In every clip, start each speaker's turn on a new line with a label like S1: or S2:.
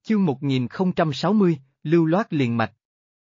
S1: Chương 1060, lưu loát liền mạch.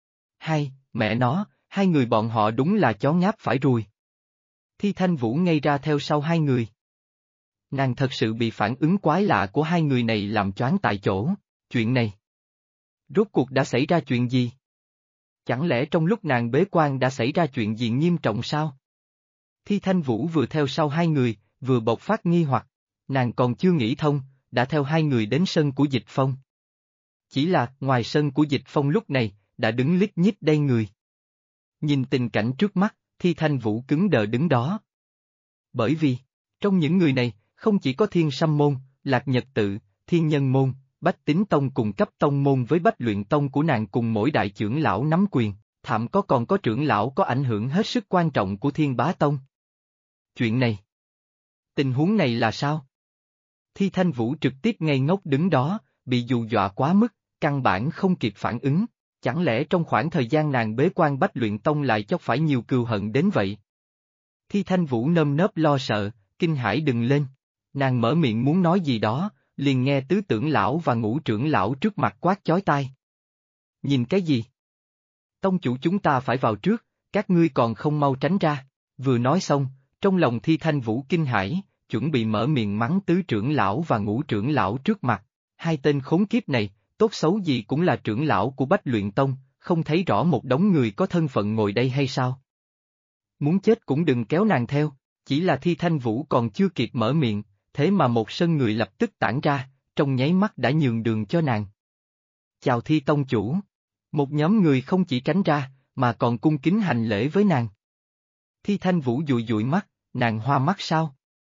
S1: Mẹ nó, hai người bọn họ đúng là chó ngáp phải ruồi. Thi Thanh Vũ ngây ra theo sau hai người. Nàng thật sự bị phản ứng quái lạ của hai người này làm choáng tại chỗ, chuyện này. Rốt cuộc đã xảy ra chuyện gì? Chẳng lẽ trong lúc nàng bế quan đã xảy ra chuyện gì nghiêm trọng sao? Thi Thanh Vũ vừa theo sau hai người, vừa bộc phát nghi hoặc, nàng còn chưa nghĩ thông, đã theo hai người đến sân của Dịch Phong. Chỉ là, ngoài sân của Dịch Phong lúc này, đã đứng lít nhít đây người. Nhìn tình cảnh trước mắt, Thi Thanh Vũ cứng đờ đứng đó. Bởi vì, trong những người này, không chỉ có Thiên Sâm Môn, Lạc Nhật Tự, Thiên Nhân Môn, Bách Tính Tông cùng cấp tông môn với Bách Luyện Tông của nàng cùng mỗi đại trưởng lão nắm quyền, thậm còn có trưởng lão có ảnh hưởng hết sức quan trọng của Thiên Bá Tông. Chuyện này. Tình huống này là sao? Thi Thanh Vũ trực tiếp ngây ngốc đứng đó, bị dù dọa quá mức, căn bản không kịp phản ứng. Chẳng lẽ trong khoảng thời gian nàng bế quan Bách Luyện Tông lại chốc phải nhiều cừu hận đến vậy? Thi Thanh Vũ nơm nớp lo sợ, kinh hãi đừng lên. Nàng mở miệng muốn nói gì đó, liền nghe tứ trưởng lão và ngũ trưởng lão trước mặt quát chói tai. Nhìn cái gì? Tông chủ chúng ta phải vào trước, các ngươi còn không mau tránh ra. Vừa nói xong, trong lòng Thi Thanh Vũ kinh hãi, chuẩn bị mở miệng mắng tứ trưởng lão và ngũ trưởng lão trước mặt. Hai tên khốn kiếp này, tốt xấu gì cũng là trưởng lão của Bách Luyện Tông, không thấy rõ một đống người có thân phận ngồi đây hay sao? Muốn chết cũng đừng kéo nàng theo, chỉ là Thi Thanh Vũ còn chưa kịp mở miệng, thế mà một sân người lập tức tản ra, trong nháy mắt đã nhường đường cho nàng. Chào Thi Tông chủ. Một nhóm người không chỉ tránh ra, mà còn cung kính hành lễ với nàng. Thi Thanh Vũ dụi dụi mắt, nàng hoa mắt sao?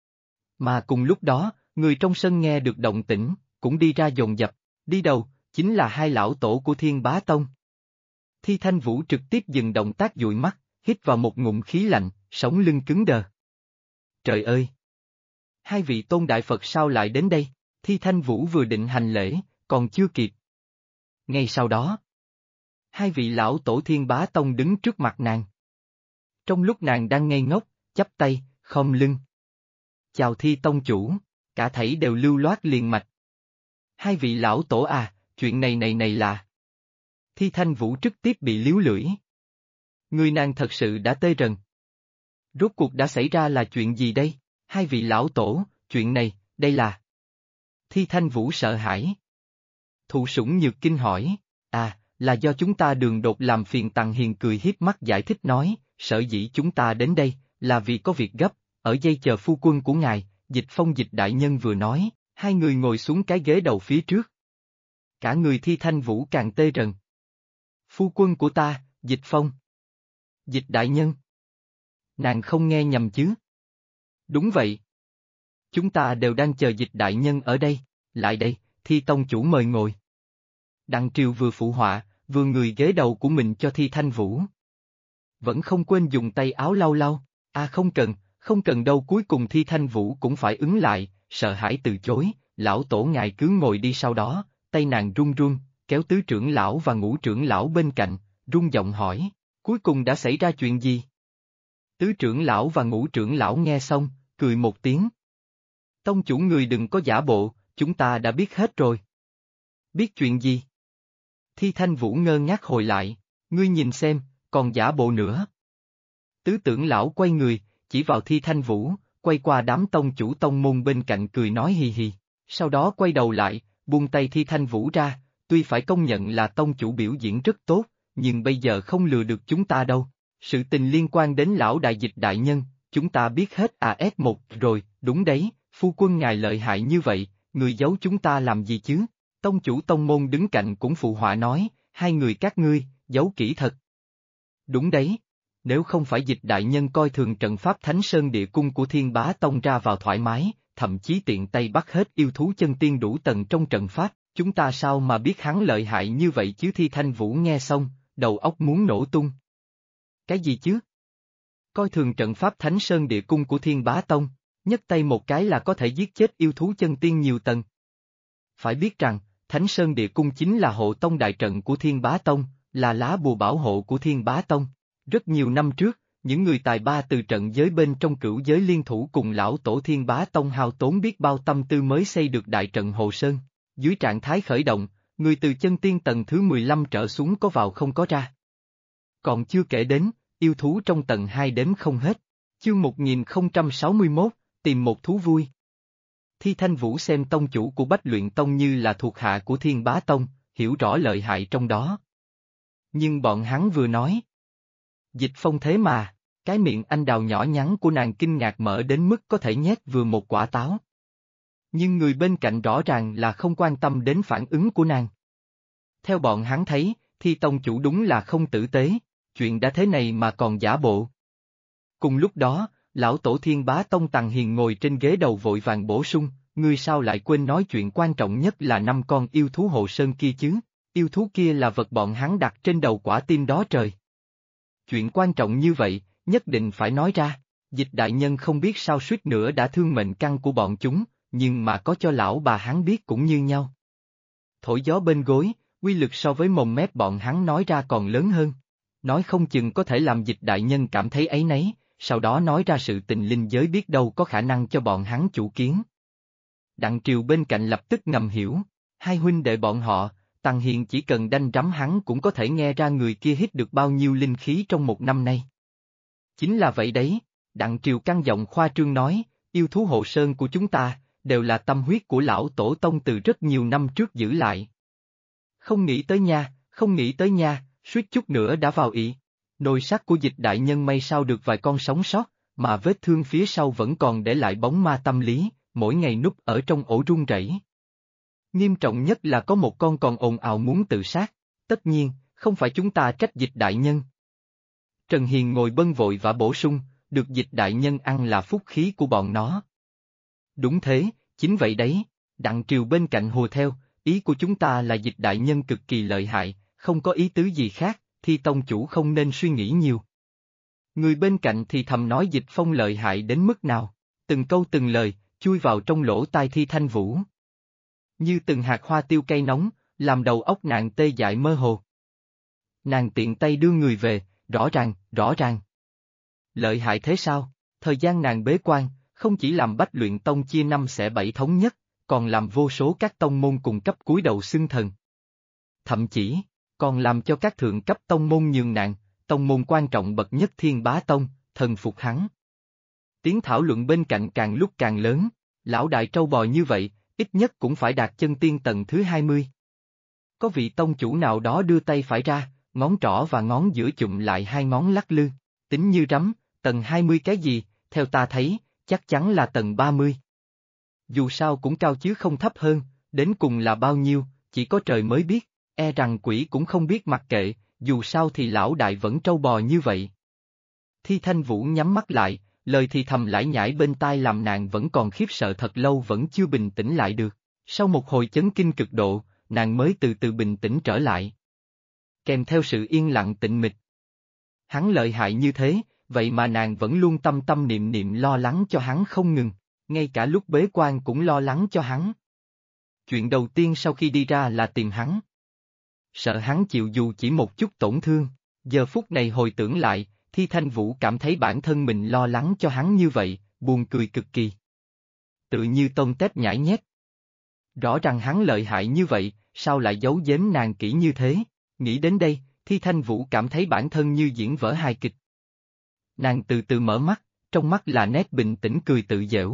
S1: Mà cùng lúc đó, người trong sân nghe được động tĩnh, cũng đi ra dồn dập, đi đầu, chính là hai lão tổ của Thiên Bá Tông. Thi Thanh Vũ trực tiếp dừng động tác dụi mắt, hít vào một ngụm khí lạnh, sống lưng cứng đờ. Trời ơi! Hai vị tôn đại Phật sao lại đến đây? Thi Thanh Vũ vừa định hành lễ, còn chưa kịp. Ngay sau đó, hai vị lão tổ Thiên Bá Tông đứng trước mặt nàng. Trong lúc nàng đang ngây ngốc, chắp tay, khom lưng. Chào Thi Tông chủ, cả thảy đều lưu loát liền mạch. Hai vị lão tổ à, chuyện này là... Thi Thanh Vũ trực tiếp bị líu lưỡi. Người nàng thật sự đã tê rần. Rốt cuộc đã xảy ra là chuyện gì đây? Hai vị lão tổ, chuyện này, đây là... Thi Thanh Vũ sợ hãi. Thụ Sủng Nhược Kinh hỏi, là do chúng ta đường đột làm phiền Tằng Hiền cười hiếp mắt giải thích nói, sở dĩ chúng ta đến đây, là vì có việc gấp, ở dây chờ phu quân của ngài, Dịch Phong Dịch đại nhân vừa nói, hai người ngồi xuống cái ghế đầu phía trước. Cả người Thi Thanh Vũ càng tê rần. Phu quân của ta, Dịch Phong. Dịch đại nhân. Nàng không nghe nhầm chứ? Đúng vậy. Chúng ta đều đang chờ Dịch đại nhân ở đây, lại đây, Thi Tông chủ mời ngồi. Đặng Triều vừa phụ họa, vừa người ghế đầu của mình cho Thi Thanh Vũ. Vẫn không quên dùng tay áo lau lau, không cần đâu cuối cùng Thi Thanh Vũ cũng phải ứng lại, sợ hãi từ chối, lão tổ ngài cứ ngồi đi sau đó, tay nàng run run, kéo tứ trưởng lão và ngũ trưởng lão bên cạnh, run giọng hỏi, cuối cùng đã xảy ra chuyện gì? Tứ trưởng lão và ngũ trưởng lão nghe xong, cười một tiếng. Tông chủ người đừng có giả bộ, chúng ta đã biết hết rồi. Biết chuyện gì? Thi Thanh Vũ ngơ ngác hồi lại, ngươi nhìn xem, còn giả bộ nữa. Tứ trưởng lão quay người, chỉ vào Thi Thanh Vũ, quay qua đám tông chủ tông môn bên cạnh cười nói hì hì, sau đó quay đầu lại, buông tay Thi Thanh Vũ ra, tuy phải công nhận là tông chủ biểu diễn rất tốt, nhưng bây giờ không lừa được chúng ta đâu. Sự tình liên quan đến lão đại Dịch đại nhân, chúng ta biết hết AS1 rồi, đúng đấy, phu quân ngài lợi hại như vậy, người giấu chúng ta làm gì chứ? Tông chủ tông môn đứng cạnh cũng phụ họa nói, hai người các ngươi, giấu kỹ thật. Đúng đấy, nếu không phải Dịch đại nhân coi thường trận pháp Thánh Sơn Địa Cung của Thiên Bá Tông ra vào thoải mái, thậm chí tiện tay bắt hết yêu thú chân tiên đủ tầng trong trận pháp, chúng ta sao mà biết hắn lợi hại như vậy chứ? Thi Thanh Vũ nghe xong, đầu óc muốn nổ tung. Cái gì chứ? Coi thường trận pháp Thánh Sơn Địa Cung của Thiên Bá Tông, nhấc tay một cái là có thể giết chết yêu thú chân tiên nhiều tầng. Phải biết rằng, Thánh Sơn Địa Cung chính là hộ tông đại trận của Thiên Bá Tông, là lá bùa bảo hộ của Thiên Bá Tông. Rất nhiều năm trước, những người tài ba từ trận giới bên trong cửu giới liên thủ cùng lão tổ Thiên Bá Tông hao tốn biết bao tâm tư mới xây được đại trận Hồ Sơn. Dưới trạng thái khởi động, Người từ chân tiên tầng thứ 15 trở xuống có vào không có ra. Còn chưa kể đến, yêu thú trong tầng 2 đếm không hết. Chương 1061, tìm một thú vui. Thi Thanh Vũ xem tông chủ của Bách Luyện Tông như là thuộc hạ của Thiên Bá Tông, hiểu rõ lợi hại trong đó. Nhưng bọn hắn vừa nói. Dịch Phong thế mà, cái miệng anh đào nhỏ nhắn của nàng kinh ngạc mở đến mức có thể nhét vừa một quả táo. Nhưng người bên cạnh rõ ràng là không quan tâm đến phản ứng của nàng. Theo bọn hắn thấy, Thi tông chủ đúng là không tử tế, chuyện đã thế này mà còn giả bộ. Cùng lúc đó, lão tổ Thiên Bá Tông Tằng Hiền ngồi trên ghế đầu vội vàng bổ sung, ngươi sao lại quên nói chuyện quan trọng nhất là 5 con yêu thú hộ sơn kia chứ, yêu thú kia là vật bọn hắn đặt trên đầu quả tim đó trời. Chuyện quan trọng như vậy, nhất định phải nói ra, Dịch đại nhân không biết sao suýt nữa đã thương mệnh căn của bọn chúng, nhưng mà có cho lão bà hắn biết cũng như nhau. Thổi gió bên gối, uy lực so với mồm mép bọn hắn nói ra còn lớn hơn. Nói không chừng có thể làm Dịch đại nhân cảm thấy áy náy, sau đó nói ra sự tình linh giới biết đâu có khả năng cho bọn hắn chủ kiến. Đặng Triều bên cạnh lập tức ngầm hiểu, hai huynh đệ bọn họ, Tằng Hiền chỉ cần đanh rắm hắn cũng có thể nghe ra người kia hít được bao nhiêu linh khí trong một năm nay. Chính là vậy đấy, Đặng Triều căng giọng khoa trương nói, yêu thú hộ sơn của chúng ta, đều là tâm huyết của lão tổ tông từ rất nhiều năm trước giữ lại. Không nghĩ tới nha, không nghĩ tới nha, suýt chút nữa đã vào ị. Nồi sắt của Dịch đại nhân may sao được vài con sống sót, mà vết thương phía sau vẫn còn để lại bóng ma tâm lý, mỗi ngày núp ở trong ổ run rẩy. Nghiêm trọng nhất là có một con còn ồn ào muốn tự sát, tất nhiên, không phải chúng ta trách Dịch đại nhân. Trần Hiền ngồi bâng vội và bổ sung, được Dịch đại nhân ăn là phúc khí của bọn nó. Đúng thế, chính vậy đấy, Đặng Triều bên cạnh hùa theo, ý của chúng ta là Dịch đại nhân cực kỳ lợi hại, không có ý tứ gì khác, Thi tông chủ không nên suy nghĩ nhiều. Người bên cạnh thì thầm nói Dịch Phong lợi hại đến mức nào, từng câu từng lời, chui vào trong lỗ tai Thi Thanh Vũ. Như từng hạt hoa tiêu cây nóng, làm đầu óc nàng tê dại mơ hồ. Nàng tiện tay đưa người về, rõ ràng. Lợi hại thế sao? Thời gian nàng bế quan, không chỉ làm Bách Luyện Tông chia 5/7 thống nhất, còn làm vô số các tông môn cùng cấp cúi đầu xưng thần. Thậm chí, còn làm cho các thượng cấp tông môn nhường nàng, tông môn quan trọng bậc nhất Thiên Bá Tông, thần phục hắn. Tiếng thảo luận bên cạnh càng lúc càng lớn, lão đại trâu bò như vậy, ít nhất cũng phải đạt chân tiên tầng thứ 20. Có vị tông chủ nào đó đưa tay phải ra, ngón trỏ và ngón giữa chụm lại hai ngón lắc lư, tính như rắm, tầng 20 cái gì, theo ta thấy, chắc chắn là tầng 30. Dù sao cũng cao chứ không thấp hơn, đến cùng là bao nhiêu, chỉ có trời mới biết, e rằng quỷ cũng không biết mặc kệ, dù sao thì lão đại vẫn trâu bò như vậy. Thi Thanh Vũ nhắm mắt lại, lời thì thầm lải nhải bên tai làm nàng vẫn còn khiếp sợ thật lâu vẫn chưa bình tĩnh lại được. Sau một hồi chấn kinh cực độ, nàng mới từ từ bình tĩnh trở lại. Kèm theo sự yên lặng tĩnh mịch. Hắn lợi hại như thế, vậy mà nàng vẫn luôn tâm tâm niệm niệm lo lắng cho hắn không ngừng, ngay cả lúc bế quan cũng lo lắng cho hắn. Chuyện đầu tiên sau khi đi ra là tìm hắn. Sợ hắn chịu dù chỉ một chút tổn thương, giờ phút này hồi tưởng lại, Thi Thanh Vũ cảm thấy bản thân mình lo lắng cho hắn như vậy, buồn cười cực kỳ. Tự như tôm tép nhãi nhét. Rõ ràng hắn lợi hại như vậy, sao lại giấu giếm nàng kỹ như thế, nghĩ đến đây, Thi Thanh Vũ cảm thấy bản thân như diễn vở hài kịch. Nàng từ từ mở mắt, trong mắt là nét bình tĩnh cười tự giễu.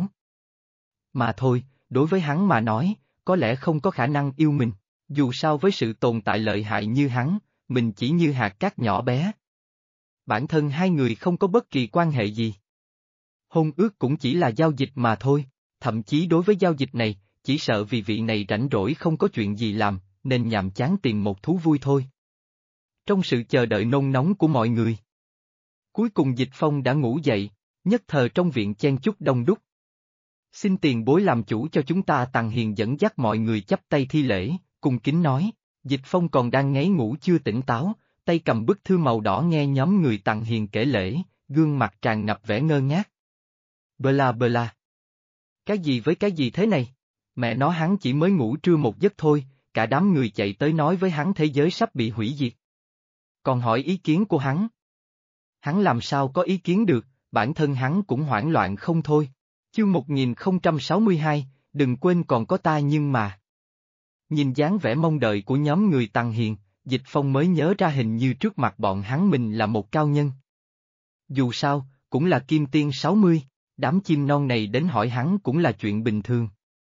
S1: Mà thôi, đối với hắn mà nói, có lẽ không có khả năng yêu mình, dù sao với sự tồn tại lợi hại như hắn, mình chỉ như hạt cát nhỏ bé. Bản thân hai người không có bất kỳ quan hệ gì. Hôn ước cũng chỉ là giao dịch mà thôi, thậm chí đối với giao dịch này, chỉ sợ vì vị này rảnh rỗi không có chuyện gì làm, nên nhàm chán tìm một thú vui thôi. Trong sự chờ đợi nôn nóng của mọi người, cuối cùng Dịch Phong đã ngủ dậy, nhất thời trong viện chen chúc đông đúc. Xin tiền bối làm chủ cho chúng ta. Tằng Hiền dẫn dắt mọi người chắp tay thi lễ, cung kính nói, Dịch Phong còn đang ngáy ngủ chưa tỉnh táo, tay cầm bức thư màu đỏ nghe nhóm người Tằng Hiền kể lễ, gương mặt tràn ngập vẻ ngơ ngác. Bla bla. Cái gì với cái gì thế này? Mẹ nó hắn chỉ mới ngủ trưa một giấc thôi, cả đám người chạy tới nói với hắn thế giới sắp bị hủy diệt. Còn hỏi ý kiến của hắn. Hắn làm sao có ý kiến được, bản thân hắn cũng hoảng loạn không thôi. Chương 1062, đừng quên còn có ta nhưng mà. Nhìn dáng vẻ mong đợi của nhóm người Tằng Hiền, Dịch Phong mới nhớ ra hình như trước mặt bọn hắn mình là một cao nhân. Dù sao, cũng là kim tiên 60, đám chim non này đến hỏi hắn cũng là chuyện bình thường.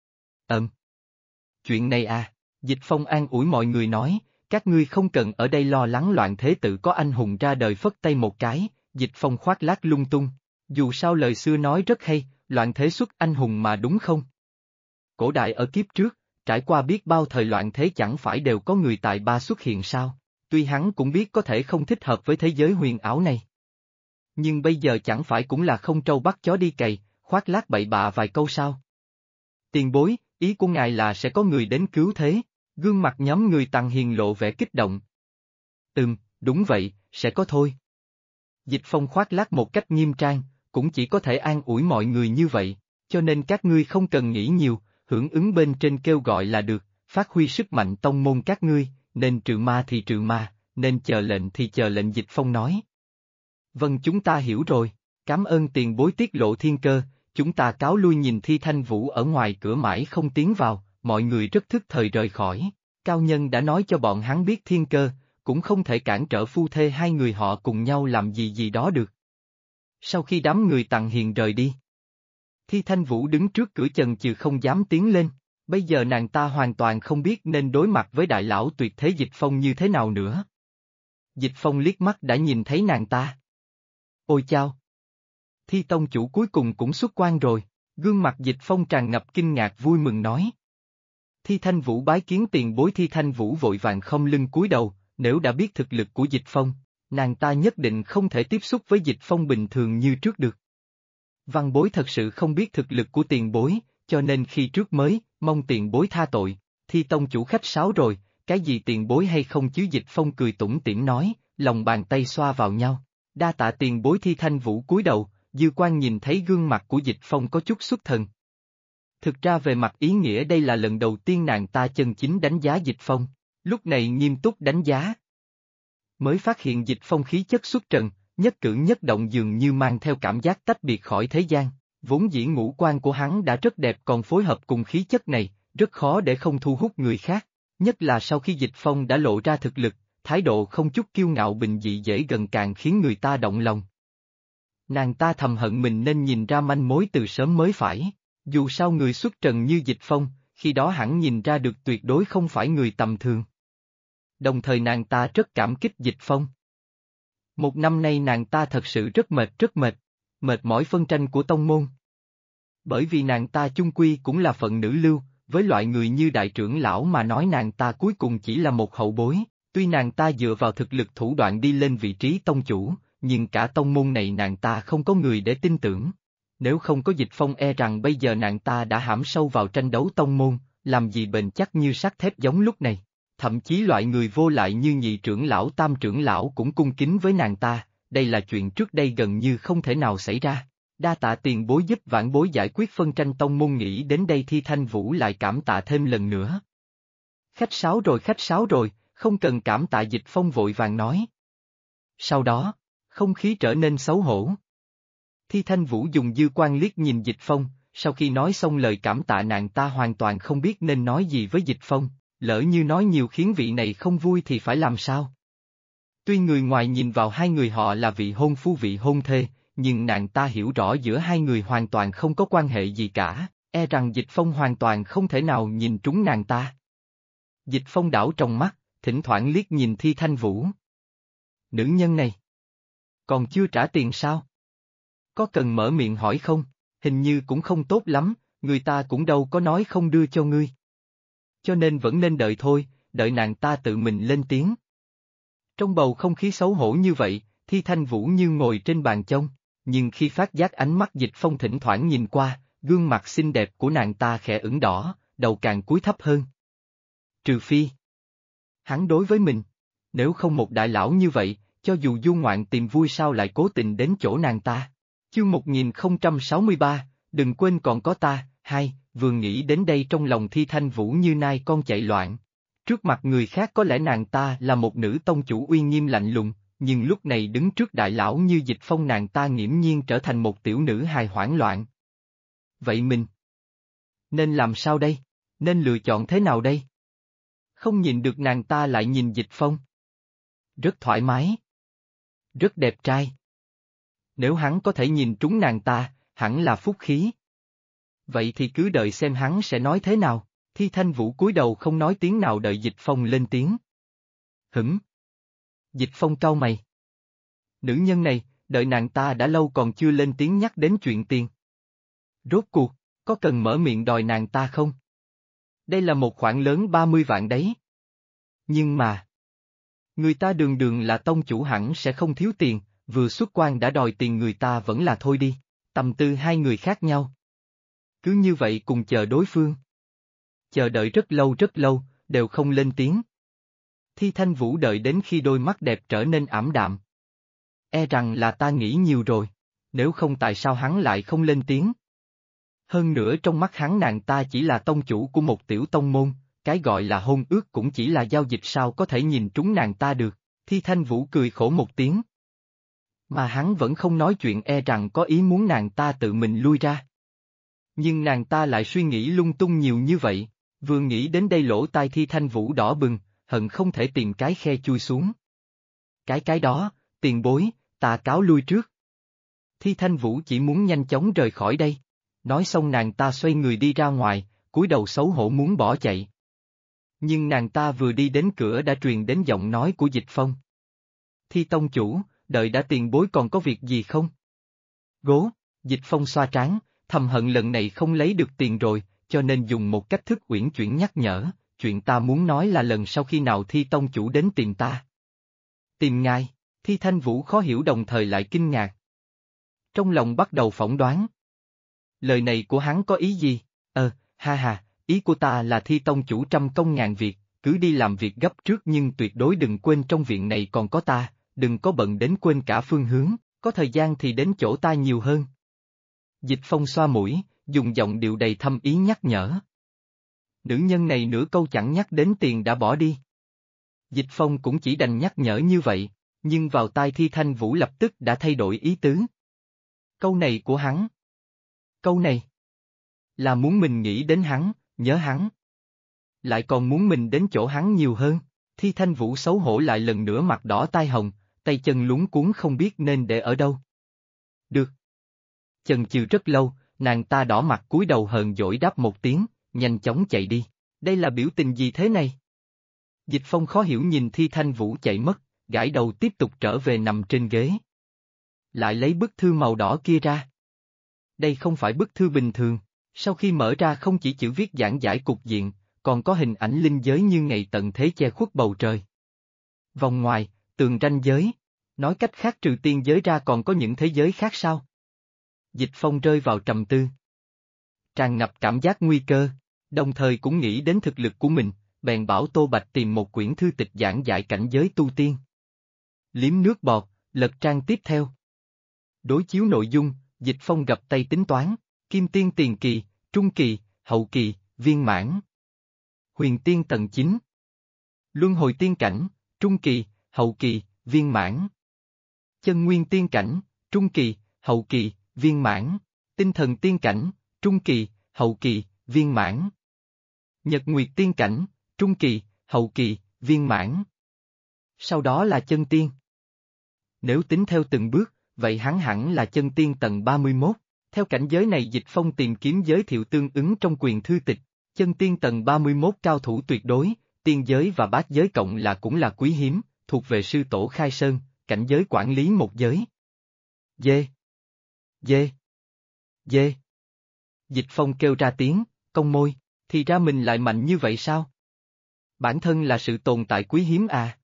S1: Chuyện này à, Dịch Phong an ủi mọi người nói, các ngươi không cần ở đây lo lắng loạn thế tự có anh hùng ra đời phất tay một cái, Dịch Phong khoác lác lung tung. Dù sao lời xưa nói rất hay, loạn thế xuất anh hùng mà đúng không? Cổ đại ở kiếp trước, trải qua biết bao thời loạn thế chẳng phải đều có người tài ba xuất hiện sao, tuy hắn cũng biết có thể không thích hợp với thế giới huyền ảo này. Nhưng bây giờ chẳng phải cũng là không trâu bắt chó đi cày, khoác lác bậy bạ vài câu sao? Tiền bối, ý của ngài là sẽ có người đến cứu thế, gương mặt nhóm người Tằng Hiền lộ vẻ kích động. Đúng vậy, sẽ có thôi. Dịch Phong khoác lác một cách nghiêm trang, cũng chỉ có thể an ủi mọi người như vậy, cho nên các ngươi không cần nghĩ nhiều, hưởng ứng bên trên kêu gọi là được, phát huy sức mạnh tông môn các ngươi, nên trừ ma thì trừ ma, nên chờ lệnh thì chờ lệnh, Dịch Phong nói. Vâng, chúng ta hiểu rồi, cảm ơn tiền bối tiết lộ thiên cơ, chúng ta cáo lui. Nhìn Thi Thanh Vũ ở ngoài cửa mãi không tiến vào, mọi người rất thức thời rời khỏi. Cao nhân đã nói cho bọn hắn biết thiên cơ, cũng không thể cản trở phu thê hai người họ cùng nhau làm gì đó được. Sau khi đám người Tằng Hiền rời đi, Thi Thanh Vũ đứng trước cửa chần chừ không dám tiến lên, bây giờ nàng ta hoàn toàn không biết nên đối mặt với đại lão tuyệt thế Dịch Phong như thế nào nữa. Dịch Phong liếc mắt đã nhìn thấy nàng ta. Ôi chao! Thi tông chủ cuối cùng cũng xuất quan rồi, gương mặt Dịch Phong tràn ngập kinh ngạc vui mừng nói. Thi Thanh Vũ bái kiến tiền bối. Thi Thanh Vũ vội vàng khom lưng cúi đầu, nếu đã biết thực lực của Dịch Phong, nàng ta nhất định không thể tiếp xúc với Dịch Phong bình thường như trước được. Văn bối thật sự không biết thực lực của tiền bối, cho nên khi trước mới, mong tiền bối tha tội. Thi tông chủ khách sáo rồi, cái gì tiền bối hay không chứ? Dịch Phong cười tủm tỉm nói, lòng bàn tay xoa vào nhau. Đa tạ tiền bối. Thi Thanh Vũ cúi đầu, dư quan nhìn thấy gương mặt của Dịch Phong có chút xuất thần. Thực ra về mặt ý nghĩa đây là lần đầu tiên nàng ta chân chính đánh giá Dịch Phong, lúc này nghiêm túc đánh giá. Mới phát hiện Dịch Phong khí chất xuất trần, nhất cử nhất động dường như mang theo cảm giác tách biệt khỏi thế gian, vốn dĩ ngũ quan của hắn đã rất đẹp còn phối hợp cùng khí chất này, rất khó để không thu hút người khác, nhất là sau khi Dịch Phong đã lộ ra thực lực, thái độ không chút kiêu ngạo bình dị dễ gần càng khiến người ta động lòng. Nàng ta thầm hận mình nên nhìn ra manh mối từ sớm mới phải, dù sao người xuất trần như Dịch Phong, khi đó hẳn nhìn ra được tuyệt đối không phải người tầm thường. Đồng thời nàng ta rất cảm kích Dịch Phong. Một năm nay nàng ta thật sự rất mệt mỏi phân tranh của tông môn. Bởi vì nàng ta chung quy cũng là phận nữ lưu, với loại người như đại trưởng lão mà nói nàng ta cuối cùng chỉ là một hậu bối, tuy nàng ta dựa vào thực lực thủ đoạn đi lên vị trí tông chủ, nhưng cả tông môn này nàng ta không có người để tin tưởng. Nếu không có Dịch Phong e rằng bây giờ nàng ta đã hãm sâu vào tranh đấu tông môn, làm gì bền chắc như sắt thép giống lúc này. Thậm chí loại người vô lại như nhị trưởng lão tam trưởng lão cũng cung kính với nàng ta, đây là chuyện trước đây gần như không thể nào xảy ra. Đa tạ tiền bối giúp vãn bối giải quyết phân tranh tông môn. Nghĩ đến đây Thi Thanh Vũ lại cảm tạ thêm lần nữa. Khách sáo rồi, không cần cảm tạ. Dịch Phong vội vàng nói. Sau đó, không khí trở nên xấu hổ. Thi Thanh Vũ dùng dư quan liếc nhìn Dịch Phong, sau khi nói xong lời cảm tạ nàng ta hoàn toàn không biết nên nói gì với Dịch Phong. Lỡ như nói nhiều khiến vị này không vui thì phải làm sao? Tuy người ngoài nhìn vào hai người họ là vị hôn phu vị hôn thê, nhưng nàng ta hiểu rõ giữa hai người hoàn toàn không có quan hệ gì cả, e rằng Dịch Phong hoàn toàn không thể nào nhìn trúng nàng ta. Dịch Phong đảo trong mắt, thỉnh thoảng liếc nhìn Thi Thanh Vũ. Nữ nhân này, còn chưa trả tiền sao? Có cần mở miệng hỏi không? Hình như cũng không tốt lắm, người ta cũng đâu có nói không đưa cho ngươi. Cho nên vẫn nên đợi thôi, đợi nàng ta tự mình lên tiếng. Trong bầu không khí xấu hổ như vậy, Thi Thanh Vũ như ngồi trên bàn chông, nhưng khi phát giác ánh mắt Dịch Phong thỉnh thoảng nhìn qua, gương mặt xinh đẹp của nàng ta khẽ ửng đỏ, đầu càng cúi thấp hơn. Trừ phi hắn đối với mình, nếu không một đại lão như vậy, cho dù du ngoạn tìm vui sao lại cố tình đến chỗ nàng ta. Chương 1063, đừng quên còn có ta. Hai, vừa nghĩ đến đây trong lòng Thi Thanh Vũ như nai con chạy loạn. Trước mặt người khác có lẽ nàng ta là một nữ tông chủ uy nghiêm lạnh lùng, nhưng lúc này đứng trước đại lão như Dịch Phong nàng ta nghiễm nhiên trở thành một tiểu nữ hài hoảng loạn. Vậy mình nên làm sao đây? Nên lựa chọn thế nào đây? Không nhìn được nàng ta lại nhìn Dịch Phong. Rất thoải mái. Rất đẹp trai. Nếu hắn có thể nhìn trúng nàng ta, hẳn là phúc khí. Vậy thì cứ đợi xem hắn sẽ nói thế nào. Thi Thanh Vũ cúi đầu không nói tiếng nào đợi Dịch Phong lên tiếng. Hửm. Dịch Phong cau mày. Nữ nhân này, đợi nàng ta đã lâu còn chưa lên tiếng nhắc đến chuyện tiền. Rốt cuộc, có cần mở miệng đòi nàng ta không? Đây là một khoản lớn 30 vạn đấy. Nhưng mà, người ta đường đường là tông chủ hẳn sẽ không thiếu tiền, vừa xuất quan đã đòi tiền người ta vẫn là thôi đi, tâm tư hai người khác nhau. Cứ như vậy cùng chờ đối phương. Chờ đợi rất lâu, đều không lên tiếng. Thi Thanh Vũ đợi đến khi đôi mắt đẹp trở nên ảm đạm. E rằng là ta nghĩ nhiều rồi, nếu không tại sao hắn lại không lên tiếng. Hơn nữa trong mắt hắn nàng ta chỉ là tông chủ của một tiểu tông môn, cái gọi là hôn ước cũng chỉ là giao dịch sao có thể nhìn trúng nàng ta được. Thi Thanh Vũ cười khổ một tiếng. Mà hắn vẫn không nói chuyện e rằng có ý muốn nàng ta tự mình lui ra. Nhưng nàng ta lại suy nghĩ lung tung nhiều như vậy, vừa nghĩ đến đây lỗ tai Thi Thanh Vũ đỏ bừng, hận không thể tìm cái khe chui xuống. Cái đó, tiền bối, ta cáo lui trước. Thi Thanh Vũ chỉ muốn nhanh chóng rời khỏi đây. Nói xong nàng ta xoay người đi ra ngoài, cúi đầu xấu hổ muốn bỏ chạy. Nhưng nàng ta vừa đi đến cửa đã truyền đến giọng nói của Dịch Phong. Thi tông chủ, đợi đã tiền bối còn có việc gì không? Gố, Dịch Phong xoa trán, thầm hận lần này không lấy được tiền rồi, cho nên dùng một cách thức uyển chuyển nhắc nhở, chuyện ta muốn nói là lần sau khi nào Thi tông chủ đến tìm ta. Tìm ngài, Thi Thanh Vũ khó hiểu đồng thời lại kinh ngạc. Trong lòng bắt đầu phỏng đoán. Lời này của hắn có ý gì? Ha, ý của ta là Thi tông chủ trăm công ngàn việc, cứ đi làm việc gấp trước nhưng tuyệt đối đừng quên trong viện này còn có ta, đừng có bận đến quên cả phương hướng, có thời gian thì đến chỗ ta nhiều hơn. Dịch Phong xoa mũi, dùng giọng điệu đầy thâm ý nhắc nhở. Nữ nhân này nửa câu chẳng nhắc đến tiền đã bỏ đi. Dịch Phong cũng chỉ đành nhắc nhở như vậy, nhưng vào tai Thi Thanh Vũ lập tức đã thay đổi ý tứ. Câu này của hắn. Câu này là muốn mình nghĩ đến hắn, nhớ hắn. Lại còn muốn mình đến chỗ hắn nhiều hơn. Thi Thanh Vũ xấu hổ lại lần nữa mặt đỏ tai hồng, tay chân luống cuống không biết nên để ở đâu. Được. Chần chừ rất lâu, nàng ta đỏ mặt cúi đầu hờn dỗi đáp một tiếng, nhanh chóng chạy đi. Đây là biểu tình gì thế này? Dịch Phong khó hiểu nhìn Thi Thanh Vũ chạy mất, gãi đầu tiếp tục trở về nằm trên ghế. Lại lấy bức thư màu đỏ kia ra. Đây không phải bức thư bình thường, sau khi mở ra không chỉ chữ viết giảng giải cục diện, còn có hình ảnh linh giới như ngày tận thế che khuất bầu trời. Vòng ngoài, tường ranh giới. Nói cách khác trừ tiên giới ra còn có những thế giới khác sao? Dịch Phong rơi vào trầm tư. Tràn ngập cảm giác nguy cơ, đồng thời cũng nghĩ đến thực lực của mình, bèn bảo Tô Bạch tìm một quyển thư tịch giảng giải cảnh giới tu tiên. Liếm nước bọt, lật trang tiếp theo. Đối chiếu nội dung, Dịch Phong gập tay tính toán, Kim Tiên tiền kỳ, trung kỳ, hậu kỳ, viên mãn. Huyền Tiên tầng 9. Luân hồi tiên cảnh, trung kỳ, hậu kỳ, viên mãn. Chân Nguyên tiên cảnh, trung kỳ, hậu kỳ, viên mãn. Tinh thần tiên cảnh, trung kỳ, hậu kỳ, viên mãn. Nhật Nguyệt tiên cảnh, trung kỳ, hậu kỳ, viên mãn. Sau đó là chân tiên. Nếu tính theo từng bước, vậy hắn hẳn là chân tiên tầng 31. Theo cảnh giới này Dịch Phong tìm kiếm giới thiệu tương ứng trong quyền thư tịch. Chân tiên tầng 31 cao thủ tuyệt đối, tiên giới và bát giới cộng là cũng là quý hiếm, thuộc về sư tổ Khai Sơn, cảnh giới quản lý một giới. Dê! Dê! Dê! Dịch Phong kêu ra tiếng, cong môi, thì ra mình lại mạnh như vậy sao? Bản thân là sự tồn tại quý hiếm à?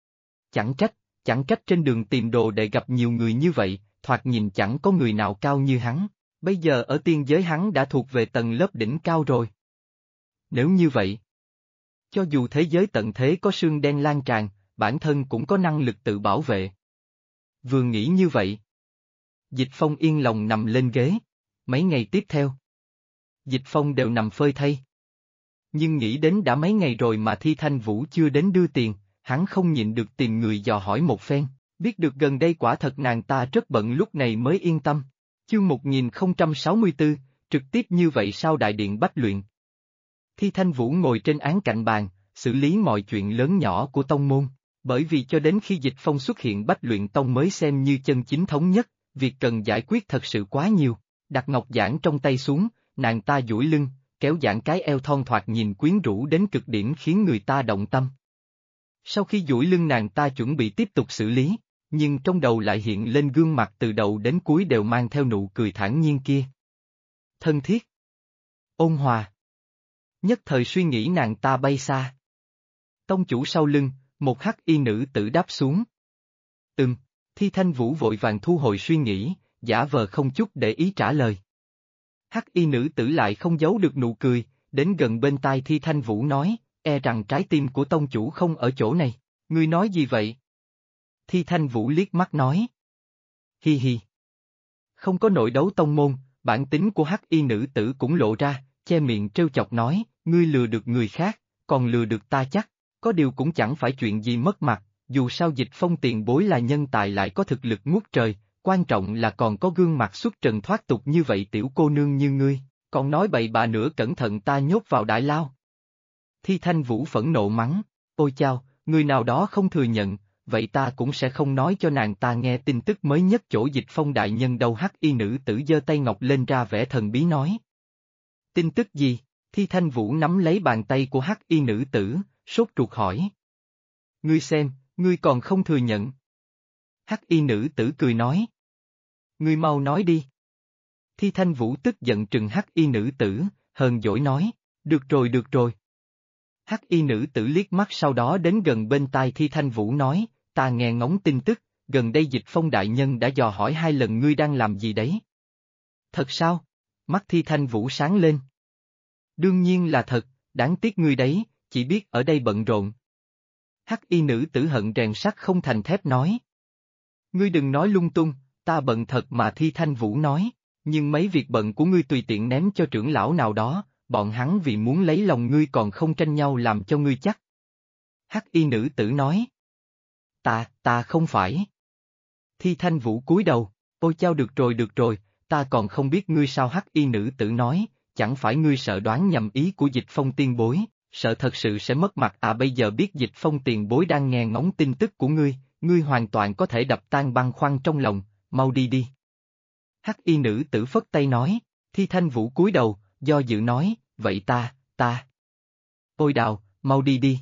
S1: Chẳng trách trên đường tìm đồ để gặp nhiều người như vậy, thoạt nhìn chẳng có người nào cao như hắn, bây giờ ở tiên giới hắn đã thuộc về tầng lớp đỉnh cao rồi. Nếu như vậy, cho dù thế giới tận thế có sương đen lan tràn, bản thân cũng có năng lực tự bảo vệ. Vừa nghĩ như vậy, Dịch Phong yên lòng nằm lên ghế. Mấy ngày tiếp theo, Dịch Phong đều nằm phơi thây. Nhưng nghĩ đến đã mấy ngày rồi mà Thi Thanh Vũ chưa đến đưa tiền, hắn không nhịn được tìm người dò hỏi một phen, biết được gần đây quả thật nàng ta rất bận lúc này mới yên tâm. Chương 1064, trực tiếp như vậy sao đại điện bách luyện. Thi Thanh Vũ ngồi trên án cạnh bàn, xử lý mọi chuyện lớn nhỏ của tông môn. Bởi vì cho đến khi Dịch Phong xuất hiện Bách Luyện Tông mới xem như chân chính thống nhất, việc cần giải quyết thật sự quá nhiều. Đặt ngọc giản trong tay xuống, nàng ta duỗi lưng, kéo giãn cái eo thon thoạt nhìn quyến rũ đến cực điểm khiến người ta động tâm. Sau khi duỗi lưng nàng ta chuẩn bị tiếp tục xử lý, nhưng trong đầu lại hiện lên gương mặt từ đầu đến cuối đều mang theo nụ cười thản nhiên kia. Thân thiết. Ôn hòa. Nhất thời suy nghĩ nàng ta bay xa. Tông chủ sau lưng, một hắc y nữ tử đáp xuống. Thi Thanh Vũ vội vàng thu hồi suy nghĩ, giả vờ không chút để ý trả lời. Hắc y nữ tử lại không giấu được nụ cười, đến gần bên tai Thi Thanh Vũ nói, e rằng trái tim của tông chủ không ở chỗ này, ngươi nói gì vậy? Thi Thanh Vũ liếc mắt nói. Hi hi. Không có nội đấu tông môn, bản tính của hắc y nữ tử cũng lộ ra, che miệng trêu chọc nói, ngươi lừa được người khác, còn lừa được ta chắc, có điều cũng chẳng phải chuyện gì mất mặt, dù sao Dịch Phong tiền bối là nhân tài lại có thực lực ngút trời, quan trọng là còn có gương mặt xuất trần thoát tục như vậy tiểu cô nương như ngươi, còn nói bậy bạ nữa cẩn thận ta nhốt vào đại lao. Thi Thanh Vũ phẫn nộ mắng, ôi chao, người nào đó không thừa nhận, vậy ta cũng sẽ không nói cho nàng ta nghe tin tức mới nhất chỗ Dịch Phong đại nhân đâu hắc y nữ tử giơ tay ngọc lên ra vẻ thần bí nói. Tin tức gì? Thi Thanh Vũ nắm lấy bàn tay của hắc y nữ tử, sốt ruột hỏi. Ngươi xem, ngươi còn không thừa nhận. Hắc y nữ tử cười nói. Ngươi mau nói đi. Thi Thanh Vũ tức giận trừng hắc y nữ tử, hờn dỗi nói, được rồi được rồi. Hắc y nữ tử liếc mắt sau đó đến gần bên tai Thi Thanh Vũ nói, ta nghe ngóng tin tức, gần đây Dịch Phong đại nhân đã dò hỏi 2 lần ngươi đang làm gì đấy. Thật sao? Mắt Thi Thanh Vũ sáng lên. Đương nhiên là thật, đáng tiếc ngươi đấy, chỉ biết ở đây bận rộn. Hắc y nữ tử hận rèn sắt không thành thép nói. Ngươi đừng nói lung tung, ta bận thật mà Thi Thanh Vũ nói, nhưng mấy việc bận của ngươi tùy tiện ném cho trưởng lão nào đó, bọn hắn vì muốn lấy lòng ngươi còn không tranh nhau làm cho ngươi chắc. Hắc y nữ tử nói. Ta không phải. Thi Thanh Vũ cúi đầu, ôi chao được rồi, ta còn không biết ngươi sao hắc y nữ tử nói, chẳng phải ngươi sợ đoán nhầm ý của Dịch Phong tiền bối, sợ thật sự sẽ mất mặt à bây giờ biết Dịch Phong tiền bối đang nghe ngóng tin tức của ngươi hoàn toàn có thể đập tan băng khoăn trong lòng, mau đi đi. Hắc y nữ tử phất tay nói, Thi Thanh Vũ cúi đầu, do dự nói, vậy ta. Ôi đào, mau đi đi.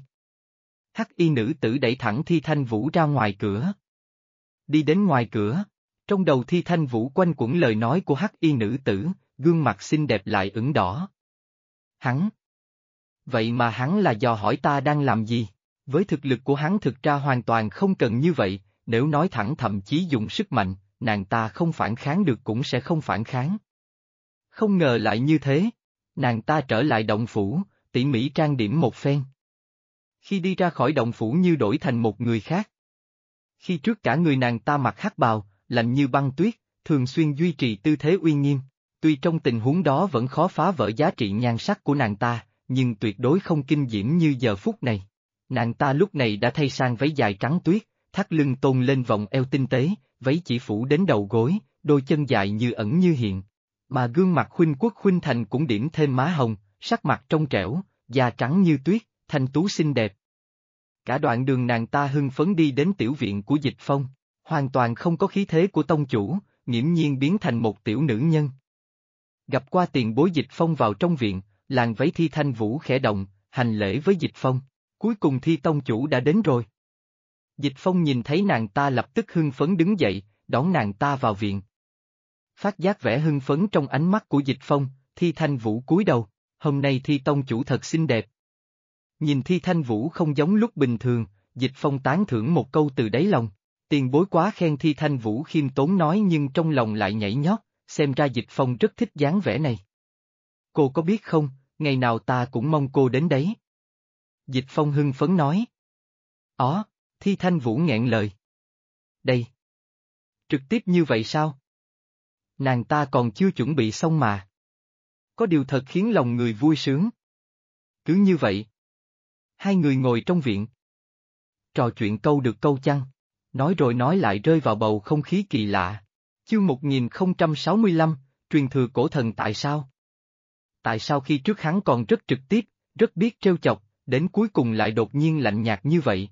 S1: Hắc y nữ tử đẩy thẳng Thi Thanh Vũ ra ngoài cửa. Đi đến ngoài cửa, trong đầu Thi Thanh Vũ quanh quẩn lời nói của hắc y nữ tử, gương mặt xinh đẹp lại ửng đỏ. Hắn. Vậy mà hắn là dò hỏi ta đang làm gì? Với thực lực của hắn thực ra hoàn toàn không cần như vậy, nếu nói thẳng thậm chí dùng sức mạnh, nàng ta không phản kháng được cũng sẽ không phản kháng. Không ngờ lại như thế, nàng ta trở lại động phủ, tỉ mỉ trang điểm một phen. Khi đi ra khỏi động phủ như đổi thành một người khác. Khi trước cả người nàng ta mặc hắc bào, lạnh như băng tuyết, thường xuyên duy trì tư thế uy nghiêm, tuy trong tình huống đó vẫn khó phá vỡ giá trị nhan sắc của nàng ta, nhưng tuyệt đối không kinh diễm như giờ phút này. Nàng ta lúc này đã thay sang váy dài trắng tuyết, thắt lưng tôn lên vòng eo tinh tế, váy chỉ phủ đến đầu gối, đôi chân dài như ẩn như hiện. Mà gương mặt khuynh quốc khuynh thành cũng điểm thêm má hồng, sắc mặt trong trẻo, da trắng như tuyết, thanh tú xinh đẹp. Cả đoạn đường nàng ta hưng phấn đi đến tiểu viện của Dịch Phong, hoàn toàn không có khí thế của tông chủ, nghiễm nhiên biến thành một tiểu nữ nhân. Gặp qua tiền bối Dịch Phong vào trong viện, làn váy Thi Thanh Vũ khẽ động, hành lễ với Dịch Phong, cuối cùng Thi tông chủ đã đến rồi. Dịch Phong nhìn thấy nàng ta lập tức hưng phấn đứng dậy, đón nàng ta vào viện. Phát giác vẻ hưng phấn trong ánh mắt của Dịch Phong, Thi Thanh Vũ cúi đầu, hôm nay Thi tông chủ thật xinh đẹp. Nhìn Thi Thanh Vũ không giống lúc bình thường, Dịch Phong tán thưởng một câu từ đáy lòng, tiền bối quá khen Thi Thanh Vũ khiêm tốn nói nhưng trong lòng lại nhảy nhót, xem ra Dịch Phong rất thích dáng vẻ này. Cô có biết không, ngày nào ta cũng mong cô đến đấy. Dịch Phong hưng phấn nói. Thi Thanh Vũ nghẹn lời. Đây. Trực tiếp như vậy sao? Nàng ta còn chưa chuẩn bị xong mà. Có điều thật khiến lòng người vui sướng. Cứ như vậy. Hai người ngồi trong viện. Trò chuyện câu được câu chăng, nói rồi nói lại rơi vào bầu không khí kỳ lạ. Chương 1065, truyền thừa cổ thần tại sao? Tại sao khi trước hắn còn rất trực tiếp, rất biết trêu chọc, đến cuối cùng lại đột nhiên lạnh nhạt như vậy.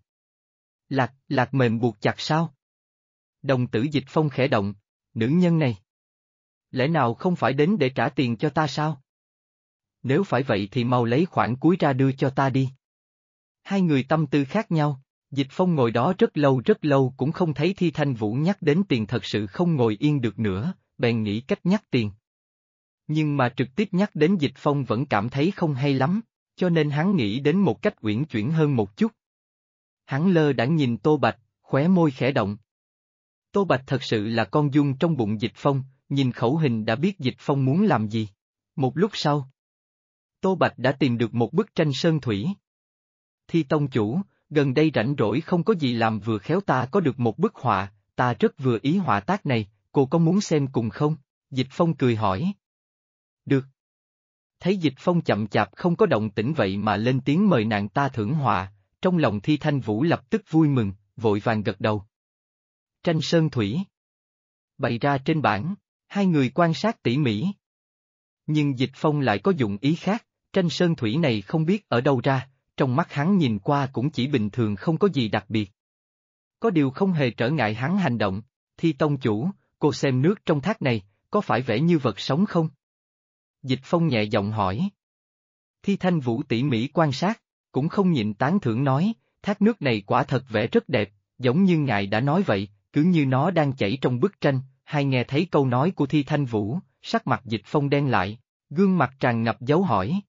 S1: Lạc mềm buộc chặt sao? Đồng tử Dịch Phong khẽ động, nữ nhân này. Lẽ nào không phải đến để trả tiền cho ta sao? Nếu phải vậy thì mau lấy khoản cuối ra đưa cho ta đi. Hai người tâm tư khác nhau, Dịch Phong ngồi đó rất lâu cũng không thấy Thi Thanh Vũ nhắc đến tiền, thật sự không ngồi yên được nữa, bèn nghĩ cách nhắc tiền. Nhưng mà trực tiếp nhắc đến Dịch Phong vẫn cảm thấy không hay lắm, cho nên hắn nghĩ đến một cách uyển chuyển hơn một chút. Hắn lơ đãng nhìn Tô Bạch, khóe môi khẽ động. Tô Bạch thật sự là con giun trong bụng Dịch Phong, nhìn khẩu hình đã biết Dịch Phong muốn làm gì. Một lúc sau, Tô Bạch đã tìm được một bức tranh sơn thủy. Thi tông chủ, gần đây rảnh rỗi không có gì làm, vừa khéo ta có được một bức họa, ta rất vừa ý họa tác này, cô có muốn xem cùng không? Dịch Phong cười hỏi. Được. Thấy Dịch Phong chậm chạp không có động tĩnh vậy mà lên tiếng mời nàng ta thưởng họa, trong lòng Thi Thanh Vũ lập tức vui mừng, vội vàng gật đầu. Tranh sơn thủy bày ra trên bảng, hai người quan sát tỉ mỉ. Nhưng Dịch Phong lại có dụng ý khác, tranh sơn thủy này không biết ở đâu ra, trong mắt hắn nhìn qua cũng chỉ bình thường, không có gì đặc biệt. Có điều không hề trở ngại hắn hành động. Thi tông chủ, cô xem nước trong thác này, có phải vẽ như vật sống không? Dịch Phong nhẹ giọng hỏi. Thi Thanh Vũ tỉ mỉ quan sát, cũng không nhịn tán thưởng nói, thác nước này quả thật vẽ rất đẹp, giống như ngài đã nói vậy, cứ như nó đang chảy trong bức tranh. Hay nghe thấy câu nói của Thi Thanh Vũ, sắc mặt Dịch Phong đen lại, gương mặt tràn ngập dấu hỏi.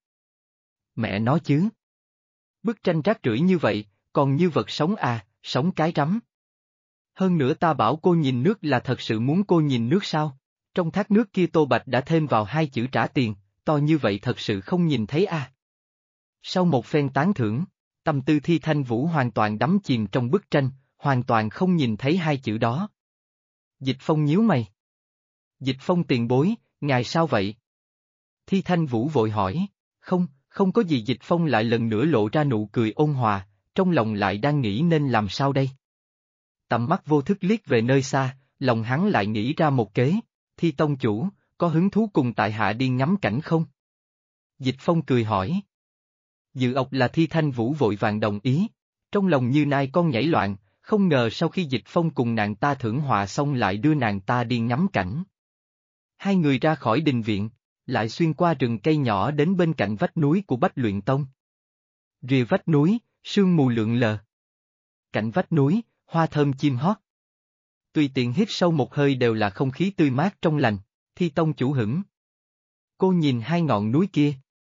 S1: Mẹ nói chứ. Bức tranh rác rưởi như vậy, còn như vật sống à, sống cái rắm. Hơn nữa ta bảo cô nhìn nước là thật sự muốn cô nhìn nước sao? Trong thác nước kia Tô Bạch đã thêm vào hai chữ trả tiền, to như vậy thật sự không nhìn thấy à. Sau một phen tán thưởng, tâm tư Thi Thanh Vũ hoàn toàn đắm chìm trong bức tranh, hoàn toàn không nhìn thấy hai chữ đó. Dịch Phong nhíu mày. Dịch Phong tiền bối, ngài sao vậy? Thi Thanh Vũ vội hỏi, không có gì. Dịch Phong lại lần nữa lộ ra nụ cười ôn hòa, trong lòng lại đang nghĩ nên làm sao đây. Tầm mắt vô thức liếc về nơi xa, lòng hắn lại nghĩ ra một kế. Thi tông chủ, có hứng thú cùng tại hạ đi ngắm cảnh không? Dịch Phong cười hỏi. Dự ộc là Thi Thanh Vũ vội vàng đồng ý, trong lòng như nai con nhảy loạn, không ngờ sau khi Dịch Phong cùng nàng ta thưởng họa xong lại đưa nàng ta đi ngắm cảnh. Hai người ra khỏi đình viện, lại xuyên qua rừng cây nhỏ đến bên cạnh vách núi của Bách Luyện Tông. Rìa vách núi, sương mù lượn lờ. Cạnh vách núi, hoa thơm chim hót. Tùy tiện hít sâu một hơi đều là không khí tươi mát trong lành. Thi tông chủ hửng. Cô nhìn hai ngọn núi kia.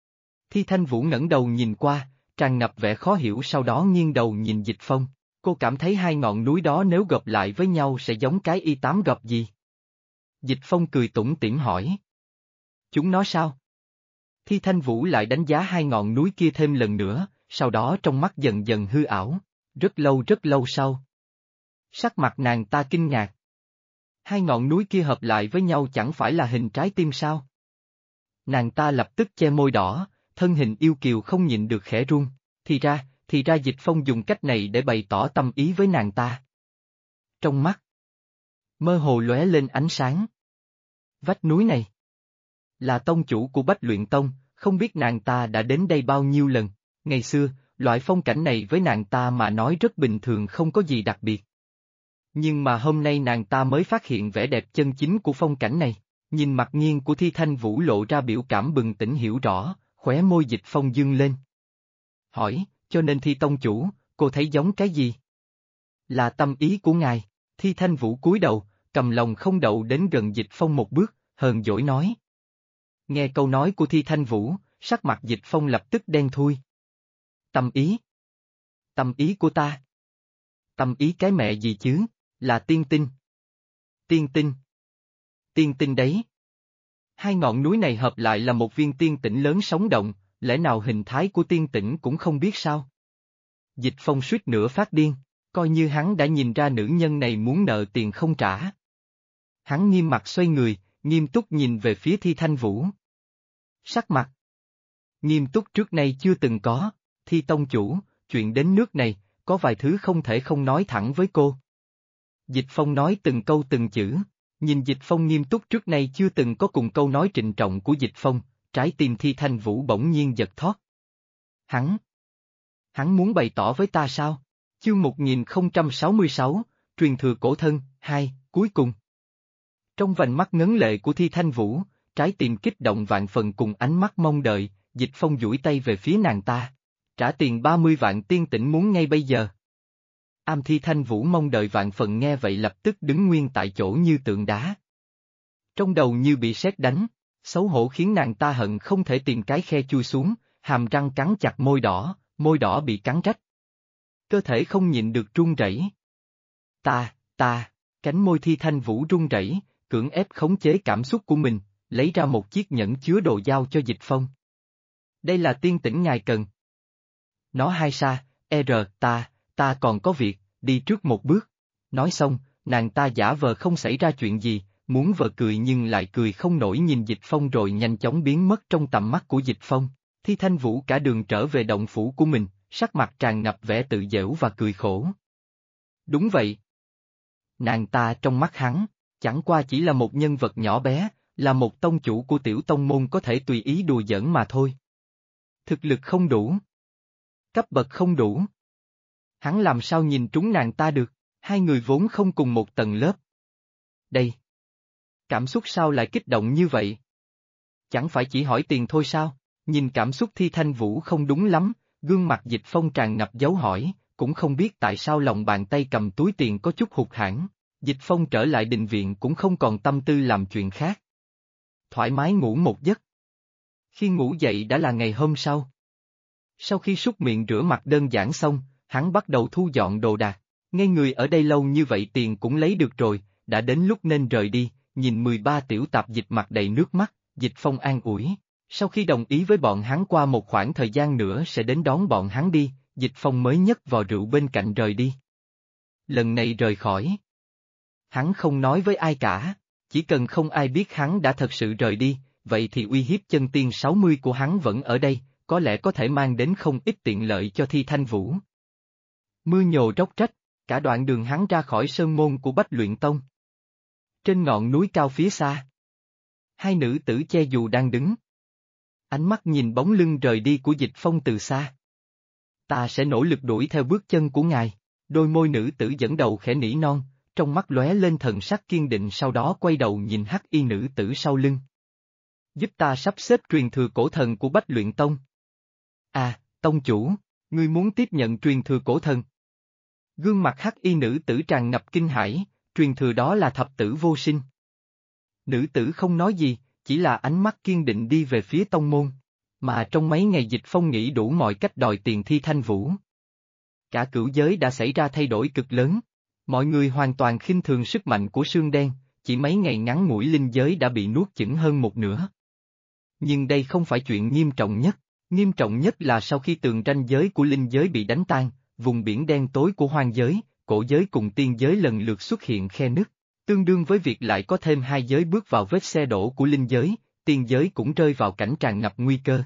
S1: Thi Thanh Vũ ngẩng đầu nhìn qua, tràn ngập vẻ khó hiểu, sau đó nghiêng đầu nhìn Dịch Phong. Cô cảm thấy hai ngọn núi đó nếu gộp lại với nhau sẽ giống cái Y8 gộp gì? Dịch Phong cười tủm tỉm hỏi. Chúng nó sao? Thi Thanh Vũ lại đánh giá hai ngọn núi kia thêm lần nữa, sau đó trong mắt dần dần hư ảo. Rất lâu sau. Sắc mặt nàng ta kinh ngạc. Hai ngọn núi kia hợp lại với nhau chẳng phải là hình trái tim sao? Nàng ta lập tức che môi đỏ, thân hình yêu kiều không nhịn được khẽ run. Thì ra Dịch Phong dùng cách này để bày tỏ tâm ý với nàng ta. Trong mắt mơ hồ lóe lên ánh sáng. Vách núi này là tông chủ của Bách Luyện Tông, không biết nàng ta đã đến đây bao nhiêu lần. Ngày xưa, loại phong cảnh này với nàng ta mà nói rất bình thường, không có gì đặc biệt. Nhưng mà hôm nay nàng ta mới phát hiện vẻ đẹp chân chính của phong cảnh này. Nhìn mặt nghiêng của Thi Thanh Vũ lộ ra biểu cảm bừng tỉnh hiểu rõ, khóe môi Dịch Phong dương lên. Hỏi, cho nên Thi tông chủ, cô thấy giống cái gì? Là tâm ý của ngài. Thi Thanh Vũ cúi đầu, cầm lòng không đậu đến gần Dịch Phong một bước, hờn dỗi nói. Nghe câu nói của Thi Thanh Vũ, sắc mặt Dịch Phong lập tức đen thui. Tâm ý? Tâm ý của ta? Tâm ý cái mẹ gì chứ, là tiên tinh. Tiên tinh? Tiên tinh đấy. Hai ngọn núi này hợp lại là một viên tiên tĩnh lớn sống động, lẽ nào hình thái của tiên tĩnh cũng không biết sao? Dịch Phong suýt nữa phát điên, coi như hắn đã nhìn ra nữ nhân này muốn nợ tiền không trả. Hắn nghiêm mặt xoay người, nghiêm túc nhìn về phía Thi Thanh Vũ. Sắc mặt nghiêm túc trước nay chưa từng có. Thi tông chủ, chuyện đến nước này, có vài thứ không thể không nói thẳng với cô. Dịch Phong nói từng câu từng chữ, nhìn Dịch Phong nghiêm túc trước nay chưa từng có, cùng câu nói trịnh trọng của Dịch Phong, trái tim Thi Thanh Vũ bỗng nhiên giật thót. Hắn Hắn muốn bày tỏ với ta sao? Chương 1066, truyền thừa cổ thân, 2, cuối cùng. Trong vành mắt ngấn lệ của Thi Thanh Vũ, trái tim kích động vạn phần cùng ánh mắt mong đợi, Dịch Phong duỗi tay về phía nàng ta. Trả tiền 30 vạn tiên tĩnh muốn ngay bây giờ. Thi Thanh Vũ mong đợi vạn phần nghe vậy lập tức đứng nguyên tại chỗ như tượng đá. Trong đầu như bị sét đánh, xấu hổ khiến nàng ta hận không thể tìm cái khe chui xuống, hàm răng cắn chặt môi đỏ bị cắn rách. Cơ thể không nhịn được run rẩy. Cánh môi Thi Thanh Vũ run rẩy, cưỡng ép khống chế cảm xúc của mình, lấy ra một chiếc nhẫn chứa đồ giao cho Dịch Phong. Đây là tiên tĩnh ngài cần. Nó hai sa, ta còn có việc, đi trước một bước. Nói xong, nàng ta giả vờ không xảy ra chuyện gì, muốn vờ cười nhưng lại cười không nổi nhìn Dịch Phong rồi nhanh chóng biến mất trong tầm mắt của Dịch Phong. Thi Thanh Vũ cả đường trở về động phủ của mình, sắc mặt tràn ngập vẻ tự giễu và cười khổ. Đúng vậy. Nàng ta trong mắt hắn, chẳng qua chỉ là một nhân vật nhỏ bé, là một tông chủ của tiểu tông môn có thể tùy ý đùa giỡn mà thôi. Thực lực không đủ. Cấp bậc không đủ. Hắn làm sao nhìn trúng nàng ta được, hai người vốn không cùng một tầng lớp. Đây. Cảm xúc sao lại kích động như vậy? Chẳng phải chỉ hỏi tiền thôi sao? Nhìn cảm xúc Thi Thanh Vũ không đúng lắm, gương mặt Dịch Phong tràn ngập dấu hỏi, cũng không biết tại sao lòng bàn tay cầm túi tiền có chút hụt hẫng. Dịch Phong trở lại đình viện cũng không còn tâm tư làm chuyện khác. Thoải mái ngủ một giấc. Khi ngủ dậy đã là ngày hôm sau. Sau khi súc miệng rửa mặt đơn giản xong, hắn bắt đầu thu dọn đồ đạc. Ngay người ở đây lâu như vậy tiền cũng lấy được rồi, đã đến lúc nên rời đi, nhìn 13 tiểu tạp dịch mặt đầy nước mắt, Dịch Phong an ủi. Sau khi đồng ý với bọn hắn qua một khoảng thời gian nữa sẽ đến đón bọn hắn đi, Dịch Phong mới nhấc vò rượu bên cạnh rời đi. Lần này rời khỏi. Hắn không nói với ai cả, chỉ cần không ai biết hắn đã thật sự rời đi, vậy thì uy hiếp chân tiên 60 của hắn vẫn ở đây, có lẽ có thể mang đến không ít tiện lợi cho Thi Thanh Vũ. Mưa nhồ róc rách, cả đoạn đường hắn ra khỏi sơn môn của Bách Luyện Tông. Trên ngọn núi cao phía xa, hai nữ tử che dù đang đứng. Ánh mắt nhìn bóng lưng rời đi của Dịch Phong từ xa. Ta sẽ nỗ lực đuổi theo bước chân của ngài, đôi môi nữ tử dẫn đầu khẽ nỉ non, trong mắt lóe lên thần sắc kiên định sau đó quay đầu nhìn hắc y nữ tử sau lưng. Giúp ta sắp xếp truyền thừa cổ thần của Bách Luyện Tông. À, tông chủ, ngươi muốn tiếp nhận truyền thừa cổ thần. Gương mặt hắc y nữ tử tràn ngập kinh hãi, truyền thừa đó là thập tử vô sinh. Nữ tử không nói gì, chỉ là ánh mắt kiên định đi về phía tông môn, mà trong mấy ngày Dịch Phong nghĩ đủ mọi cách đòi tiền Thi Thanh Vũ. Cả cửu giới đã xảy ra thay đổi cực lớn, mọi người hoàn toàn khinh thường sức mạnh của Sương Đen, chỉ mấy ngày ngắn ngủi linh giới đã bị nuốt chửng hơn một nửa. Nhưng đây không phải chuyện nghiêm trọng nhất là sau khi tường ranh giới của linh giới bị đánh tan, vùng biển đen tối của hoang giới, cổ giới cùng tiên giới lần lượt xuất hiện khe nứt. Tương đương với việc lại có thêm hai giới bước vào vết xe đổ của linh giới, tiên giới cũng rơi vào cảnh tràn ngập nguy cơ.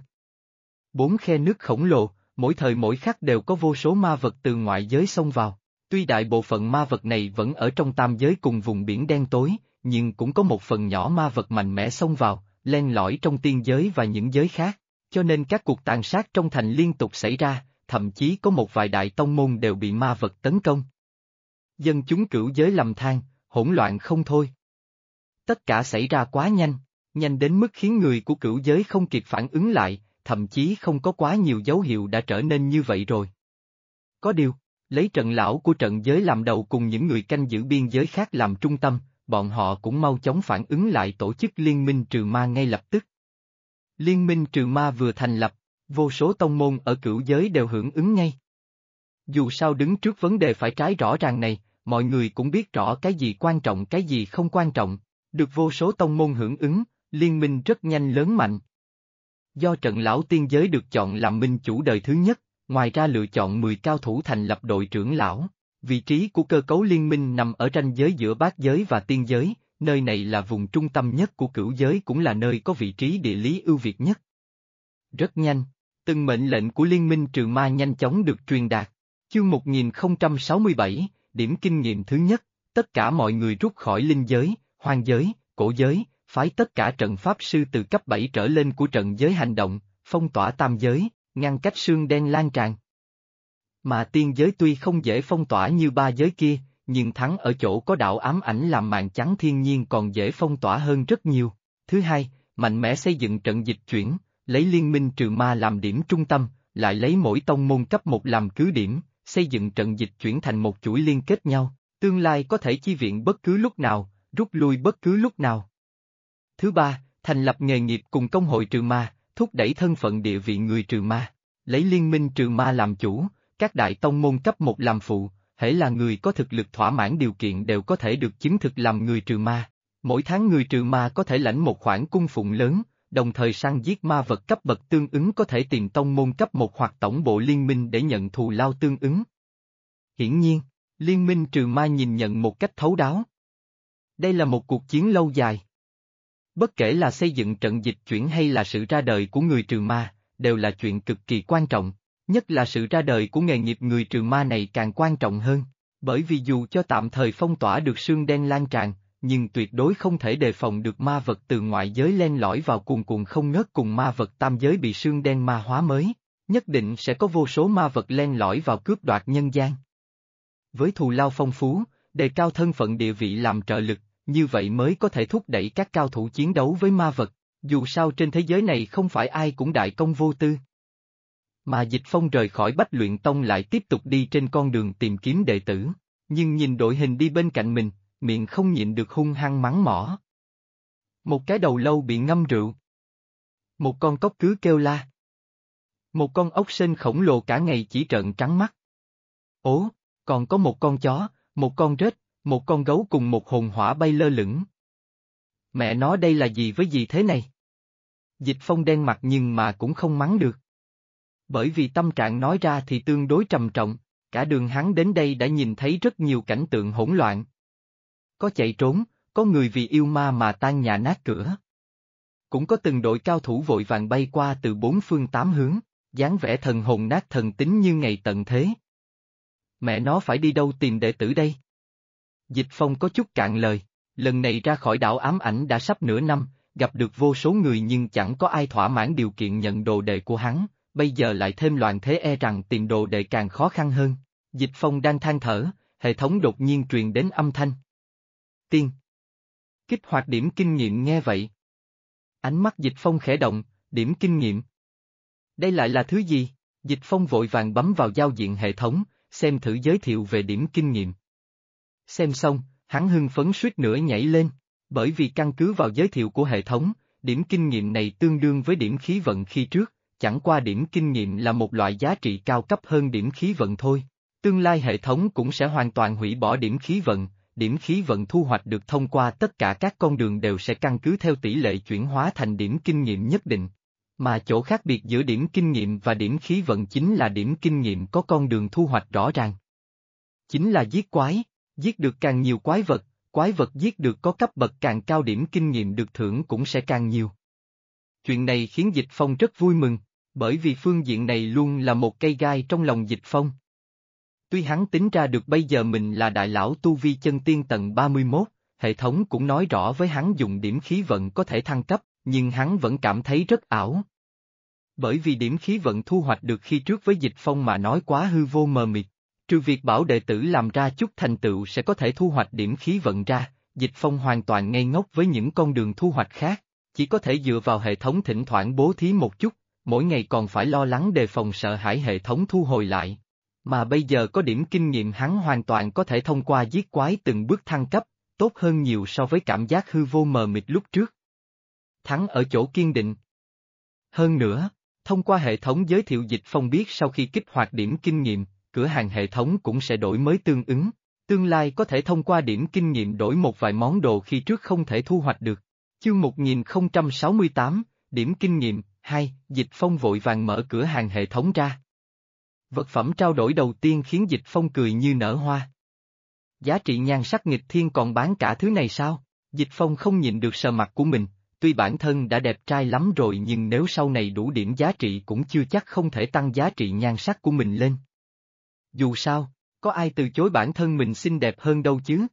S1: 4 khe nước khổng lồ, mỗi thời mỗi khắc đều có vô số ma vật từ ngoại giới xông vào. Tuy đại bộ phận ma vật này vẫn ở trong tam giới cùng vùng biển đen tối, nhưng cũng có một phần nhỏ ma vật mạnh mẽ xông vào, len lỏi trong tiên giới và những giới khác, cho nên các cuộc tàn sát trong thành liên tục xảy ra, thậm chí có một vài đại tông môn đều bị ma vật tấn công. Dân chúng cửu giới lầm than, hỗn loạn không thôi. Tất cả xảy ra quá nhanh đến mức khiến người của cửu giới không kịp phản ứng lại, thậm chí không có quá nhiều dấu hiệu đã trở nên như vậy rồi. Có điều, lấy trận lão của trận giới làm đầu cùng những người canh giữ biên giới khác làm trung tâm, bọn họ cũng mau chóng phản ứng lại tổ chức liên minh trừ ma ngay lập tức. Liên minh trừ ma vừa thành lập, vô số tông môn ở cửu giới đều hưởng ứng ngay. Dù sao đứng trước vấn đề phải trái rõ ràng này, mọi người cũng biết rõ cái gì quan trọng cái gì không quan trọng, được vô số tông môn hưởng ứng, liên minh rất nhanh lớn mạnh. Do trận lão tiên giới được chọn làm minh chủ đời thứ nhất, ngoài ra lựa chọn 10 cao thủ thành lập đội trưởng lão, vị trí của cơ cấu liên minh nằm ở ranh giới giữa bát giới và tiên giới, nơi này là vùng trung tâm nhất của cửu giới cũng là nơi có vị trí địa lý ưu việt nhất. Rất nhanh, từng mệnh lệnh của liên minh trừ ma nhanh chóng được truyền đạt. Chương 1067, điểm kinh nghiệm thứ nhất, tất cả mọi người rút khỏi linh giới, hoang giới, cổ giới, phái tất cả trận pháp sư từ cấp 7 trở lên của trận giới hành động, phong tỏa tam giới, ngăn cách Sương Đen lan tràn. Mà tiên giới tuy không dễ phong tỏa như ba giới kia, nhưng thắng ở chỗ có đạo ám ảnh làm màn chắn thiên nhiên còn dễ phong tỏa hơn rất nhiều. Thứ hai, mạnh mẽ xây dựng trận dịch chuyển, lấy liên minh trừ ma làm điểm trung tâm, lại lấy mỗi tông môn cấp một làm cứ điểm, xây dựng trận dịch chuyển thành một chuỗi liên kết nhau, tương lai có thể chi viện bất cứ lúc nào, rút lui bất cứ lúc nào. Thứ ba, thành lập nghề nghiệp cùng công hội trừ ma, thúc đẩy thân phận địa vị người trừ ma, lấy liên minh trừ ma làm chủ, các đại tông môn cấp một làm phụ, hễ là người có thực lực thỏa mãn điều kiện đều có thể được chứng thực làm người trừ ma. Mỗi tháng người trừ ma có thể lãnh một khoản cung phụng lớn, đồng thời săn giết ma vật cấp bậc tương ứng có thể tìm tông môn cấp một hoặc tổng bộ liên minh để nhận thù lao tương ứng. Hiển nhiên, liên minh trừ ma nhìn nhận một cách thấu đáo. Đây là một cuộc chiến lâu dài. Bất kể là xây dựng trận dịch chuyển hay là sự ra đời của người trừ ma, đều là chuyện cực kỳ quan trọng, nhất là sự ra đời của nghề nghiệp người trừ ma này càng quan trọng hơn, bởi vì dù cho tạm thời phong tỏa được xương đen lan tràn, nhưng tuyệt đối không thể đề phòng được ma vật từ ngoại giới len lỏi vào cuồn cuộn không ngớt cùng ma vật tam giới bị xương đen ma hóa mới, nhất định sẽ có vô số ma vật len lỏi vào cướp đoạt nhân gian. Với thù lao phong phú, đề cao thân phận địa vị làm trợ lực, như vậy mới có thể thúc đẩy các cao thủ chiến đấu với ma vật, dù sao trên thế giới này không phải ai cũng đại công vô tư. Mà Dịch Phong rời khỏi Bách Luyện Tông lại tiếp tục đi trên con đường tìm kiếm đệ tử, nhưng nhìn đội hình đi bên cạnh mình, miệng không nhịn được hung hăng mắng mỏ. Một cái đầu lâu bị ngâm rượu. Một con cóc cứ kêu la. Một con ốc sên khổng lồ cả ngày chỉ trợn trắng mắt. Ố, còn có một con chó, một con rết, một con gấu cùng một hồn hỏa bay lơ lửng. Mẹ nó đây là gì với gì thế này? Dịch Phong đen mặt nhưng mà cũng không mắng được. Bởi vì tâm trạng nói ra thì tương đối trầm trọng, cả đường hắn đến đây đã nhìn thấy rất nhiều cảnh tượng hỗn loạn. Có chạy trốn, có người vì yêu ma mà tan nhà nát cửa. Cũng có từng đội cao thủ vội vàng bay qua từ bốn phương tám hướng, dáng vẻ thần hồn nát thần tính như ngày tận thế. Mẹ nó phải đi đâu tìm đệ tử đây? Dịch Phong có chút cạn lời, lần này ra khỏi đảo ám ảnh đã sắp nửa năm, gặp được vô số người nhưng chẳng có ai thỏa mãn điều kiện nhận đồ đệ của hắn, bây giờ lại thêm loạn thế e rằng tìm đồ đệ càng khó khăn hơn. Dịch Phong đang than thở, hệ thống đột nhiên truyền đến âm thanh. Tiên. Kích hoạt điểm kinh nghiệm nghe vậy. Ánh mắt Dịch Phong khẽ động, điểm kinh nghiệm. Đây lại là thứ gì? Dịch Phong vội vàng bấm vào giao diện hệ thống, xem thử giới thiệu về điểm kinh nghiệm. Xem xong, hắn hưng phấn suýt nữa nhảy lên, bởi vì căn cứ vào giới thiệu của hệ thống, điểm kinh nghiệm này tương đương với điểm khí vận khi trước, chẳng qua điểm kinh nghiệm là một loại giá trị cao cấp hơn điểm khí vận thôi. Tương lai hệ thống cũng sẽ hoàn toàn hủy bỏ điểm khí vận thu hoạch được thông qua tất cả các con đường đều sẽ căn cứ theo tỷ lệ chuyển hóa thành điểm kinh nghiệm nhất định. Mà chỗ khác biệt giữa điểm kinh nghiệm và điểm khí vận chính là điểm kinh nghiệm có con đường thu hoạch rõ ràng. Chính là giết quái, giết được càng nhiều quái vật giết được có cấp bậc càng cao điểm kinh nghiệm được thưởng cũng sẽ càng nhiều. Chuyện này khiến Dịch Phong rất vui mừng, bởi vì phương diện này luôn là một cây gai trong lòng Dịch Phong. Tuy hắn tính ra được bây giờ mình là đại lão tu vi chân tiên tầng 31, hệ thống cũng nói rõ với hắn dùng điểm khí vận có thể thăng cấp, nhưng hắn vẫn cảm thấy rất ảo. Bởi vì điểm khí vận thu hoạch được khi trước với Dịch Phong mà nói quá hư vô mờ mịt, trừ việc bảo đệ tử làm ra chút thành tựu sẽ có thể thu hoạch điểm khí vận ra, Dịch Phong hoàn toàn ngây ngốc với những con đường thu hoạch khác, chỉ có thể dựa vào hệ thống thỉnh thoảng bố thí một chút, mỗi ngày còn phải lo lắng đề phòng sợ hãi hệ thống thu hồi lại. Mà bây giờ có điểm kinh nghiệm hắn hoàn toàn có thể thông qua giết quái từng bước thăng cấp, tốt hơn nhiều so với cảm giác hư vô mờ mịt lúc trước. Thắng ở chỗ kiên định. Hơn nữa, thông qua hệ thống giới thiệu Dịch Phong biết sau khi kích hoạt điểm kinh nghiệm, cửa hàng hệ thống cũng sẽ đổi mới tương ứng, tương lai có thể thông qua điểm kinh nghiệm đổi một vài món đồ khi trước không thể thu hoạch được. Chương 1068, điểm kinh nghiệm, 2, Dịch Phong vội vàng mở cửa hàng hệ thống ra. Vật phẩm trao đổi đầu tiên khiến Dịch Phong cười như nở hoa. Giá trị nhan sắc nghịch thiên còn bán cả thứ này sao? Dịch Phong không nhịn được sờ mặt của mình, tuy bản thân đã đẹp trai lắm rồi nhưng nếu sau này đủ điểm giá trị cũng chưa chắc không thể tăng giá trị nhan sắc của mình lên. Dù sao, có ai từ chối bản thân mình xinh đẹp hơn đâu chứ?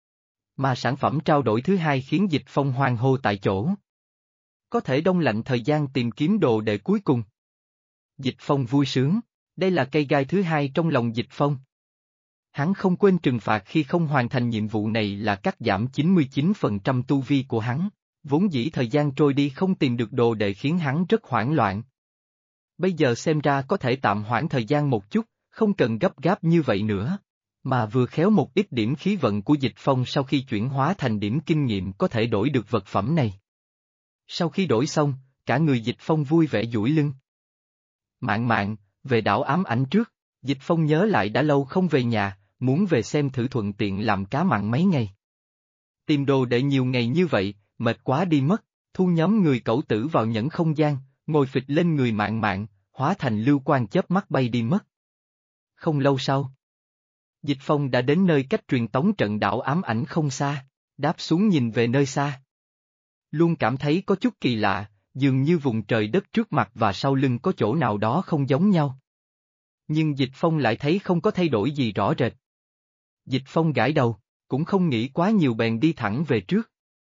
S1: Mà sản phẩm trao đổi thứ hai khiến Dịch Phong hoan hô tại chỗ. Có thể đông lạnh thời gian tìm kiếm đồ để cuối cùng. Dịch Phong vui sướng, Đây là cây gai thứ hai trong lòng Dịch Phong. Hắn không quên trừng phạt khi không hoàn thành nhiệm vụ này là cắt giảm 99% tu vi của hắn, vốn dĩ thời gian trôi đi không tìm được đồ đệ khiến hắn rất hoảng loạn. Bây giờ xem ra có thể tạm hoãn thời gian một chút, không cần gấp gáp như vậy nữa. Mà vừa khéo một ít điểm khí vận của Dịch Phong sau khi chuyển hóa thành điểm kinh nghiệm có thể đổi được vật phẩm này. Sau khi đổi xong, cả người Dịch Phong vui vẻ duỗi lưng. Mạn mạn, về đảo ám ảnh trước, Dịch Phong nhớ lại đã lâu không về nhà, muốn về xem thử thuận tiện làm cá mặn mấy ngày. Tìm đồ để nhiều ngày như vậy, mệt quá đi mất, thu nhóm người cẩu tử vào nhẫn không gian, ngồi phịch lên người mạn mạn, hóa thành lưu quang chớp mắt bay đi mất. Không lâu sau, Dịch Phong đã đến nơi cách truyền tống trận đảo ám ảnh không xa, đáp xuống nhìn về nơi xa. Luôn cảm thấy có chút kỳ lạ, dường như vùng trời đất trước mặt và sau lưng có chỗ nào đó không giống nhau. Nhưng Dịch Phong lại thấy không có thay đổi gì rõ rệt. Dịch Phong gãi đầu, cũng không nghĩ quá nhiều bèn đi thẳng về trước.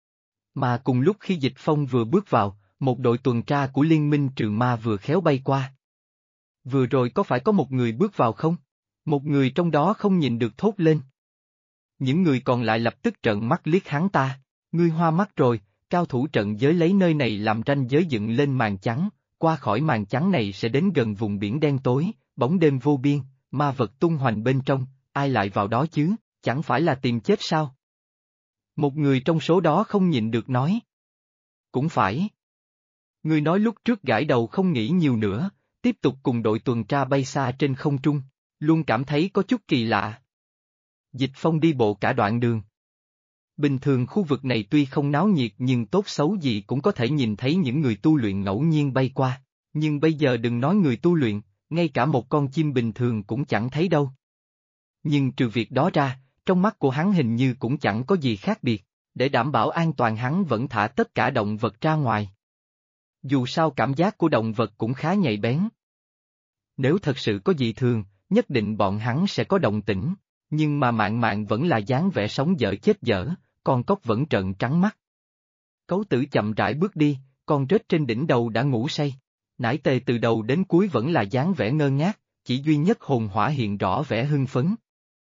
S1: Mà cùng lúc khi Dịch Phong vừa bước vào, một đội tuần tra của Liên minh trừ ma vừa khéo bay qua. Vừa rồi có phải có một người bước vào không? Một người trong đó không nhìn được thốt lên. Những người còn lại lập tức trợn mắt liếc hắn ta, ngươi hoa mắt rồi, cao thủ trận giới lấy nơi này làm ranh giới dựng lên màn trắng, qua khỏi màn trắng này sẽ đến gần vùng biển đen tối, bóng đêm vô biên, ma vật tung hoành bên trong, ai lại vào đó chứ, chẳng phải là tìm chết sao? Một người trong số đó không nhịn được nói. Cũng phải. Người nói lúc trước gãi đầu không nghĩ nhiều nữa, tiếp tục cùng đội tuần tra bay xa trên không trung, luôn cảm thấy có chút kỳ lạ. Dịch Phong đi bộ cả đoạn đường. Bình thường khu vực này tuy không náo nhiệt nhưng tốt xấu gì cũng có thể nhìn thấy những người tu luyện ngẫu nhiên bay qua, nhưng bây giờ đừng nói người tu luyện, ngay cả một con chim bình thường cũng chẳng thấy đâu. Nhưng trừ việc đó ra, trong mắt của hắn hình như cũng chẳng có gì khác biệt, để đảm bảo an toàn hắn vẫn thả tất cả động vật ra ngoài. Dù sao cảm giác của động vật cũng khá nhạy bén. Nếu thật sự có dị thường, nhất định bọn hắn sẽ có động tĩnh, nhưng mà mạn mạn vẫn là dáng vẻ sống dở chết dở, con cóc vẫn trợn trắng mắt. Cấu tử chậm rãi bước đi, con rết trên đỉnh đầu đã ngủ say. Nải tề từ đầu đến cuối vẫn là dáng vẻ ngơ ngác, chỉ duy nhất hồn hỏa hiện rõ vẻ hưng phấn.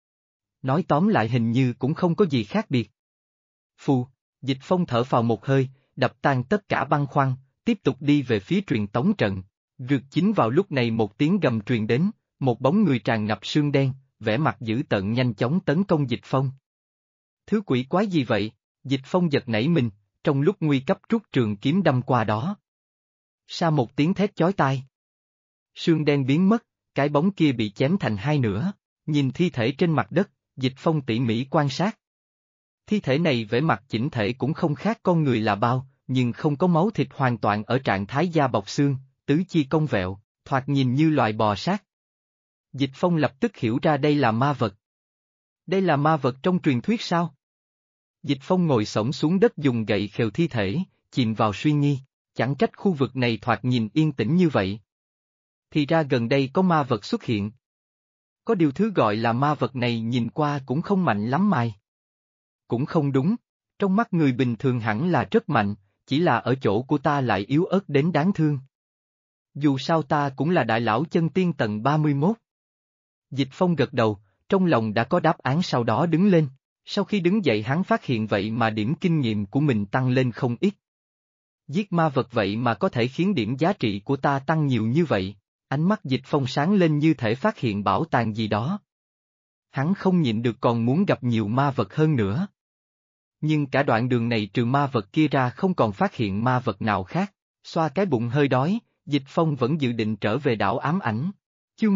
S1: Nói tóm lại hình như cũng không có gì khác biệt. Phù, Dịch Phong thở phào một hơi, đập tan tất cả băn khoăn, tiếp tục đi về phía truyền tống trận. Rực chính vào lúc này một tiếng gầm truyền đến, một bóng người tràn ngập sương đen, vẻ mặt dữ tợn nhanh chóng tấn công Dịch Phong. Thứ quỷ quái gì vậy? Dịch Phong giật nảy mình, trong lúc nguy cấp rút trường kiếm đâm qua đó. Sa một tiếng thét chói tai. Sương đen biến mất, cái bóng kia bị chém thành hai nửa, nhìn thi thể trên mặt đất, Dịch Phong tỉ mỉ quan sát. Thi thể này vẻ mặt chỉnh thể cũng không khác con người là bao, nhưng không có máu thịt hoàn toàn ở trạng thái da bọc xương, tứ chi cong vẹo, thoạt nhìn như loài bò sát. Dịch Phong lập tức hiểu ra đây là ma vật. Đây là ma vật trong truyền thuyết sao? Dịch Phong ngồi xổm xuống đất dùng gậy khều thi thể, chìm vào suy nghi, chẳng trách khu vực này thoạt nhìn yên tĩnh như vậy. Thì ra gần đây có ma vật xuất hiện. Có điều thứ gọi là ma vật này nhìn qua cũng không mạnh lắm mày. Cũng không đúng, trong mắt người bình thường hẳn là rất mạnh, chỉ là ở chỗ của ta lại yếu ớt đến đáng thương. Dù sao ta cũng là đại lão chân tiên tầng 31. Dịch Phong gật đầu, trong lòng đã có đáp án sau đó đứng lên. Sau khi đứng dậy hắn phát hiện vậy mà điểm kinh nghiệm của mình tăng lên không ít. Giết ma vật vậy mà có thể khiến điểm giá trị của ta tăng nhiều như vậy, ánh mắt Dịch Phong sáng lên như thể phát hiện bảo tàng gì đó. Hắn không nhịn được còn muốn gặp nhiều ma vật hơn nữa. Nhưng cả đoạn đường này trừ ma vật kia ra không còn phát hiện ma vật nào khác, xoa cái bụng hơi đói, Dịch Phong vẫn dự định trở về đảo ám ảnh. Chương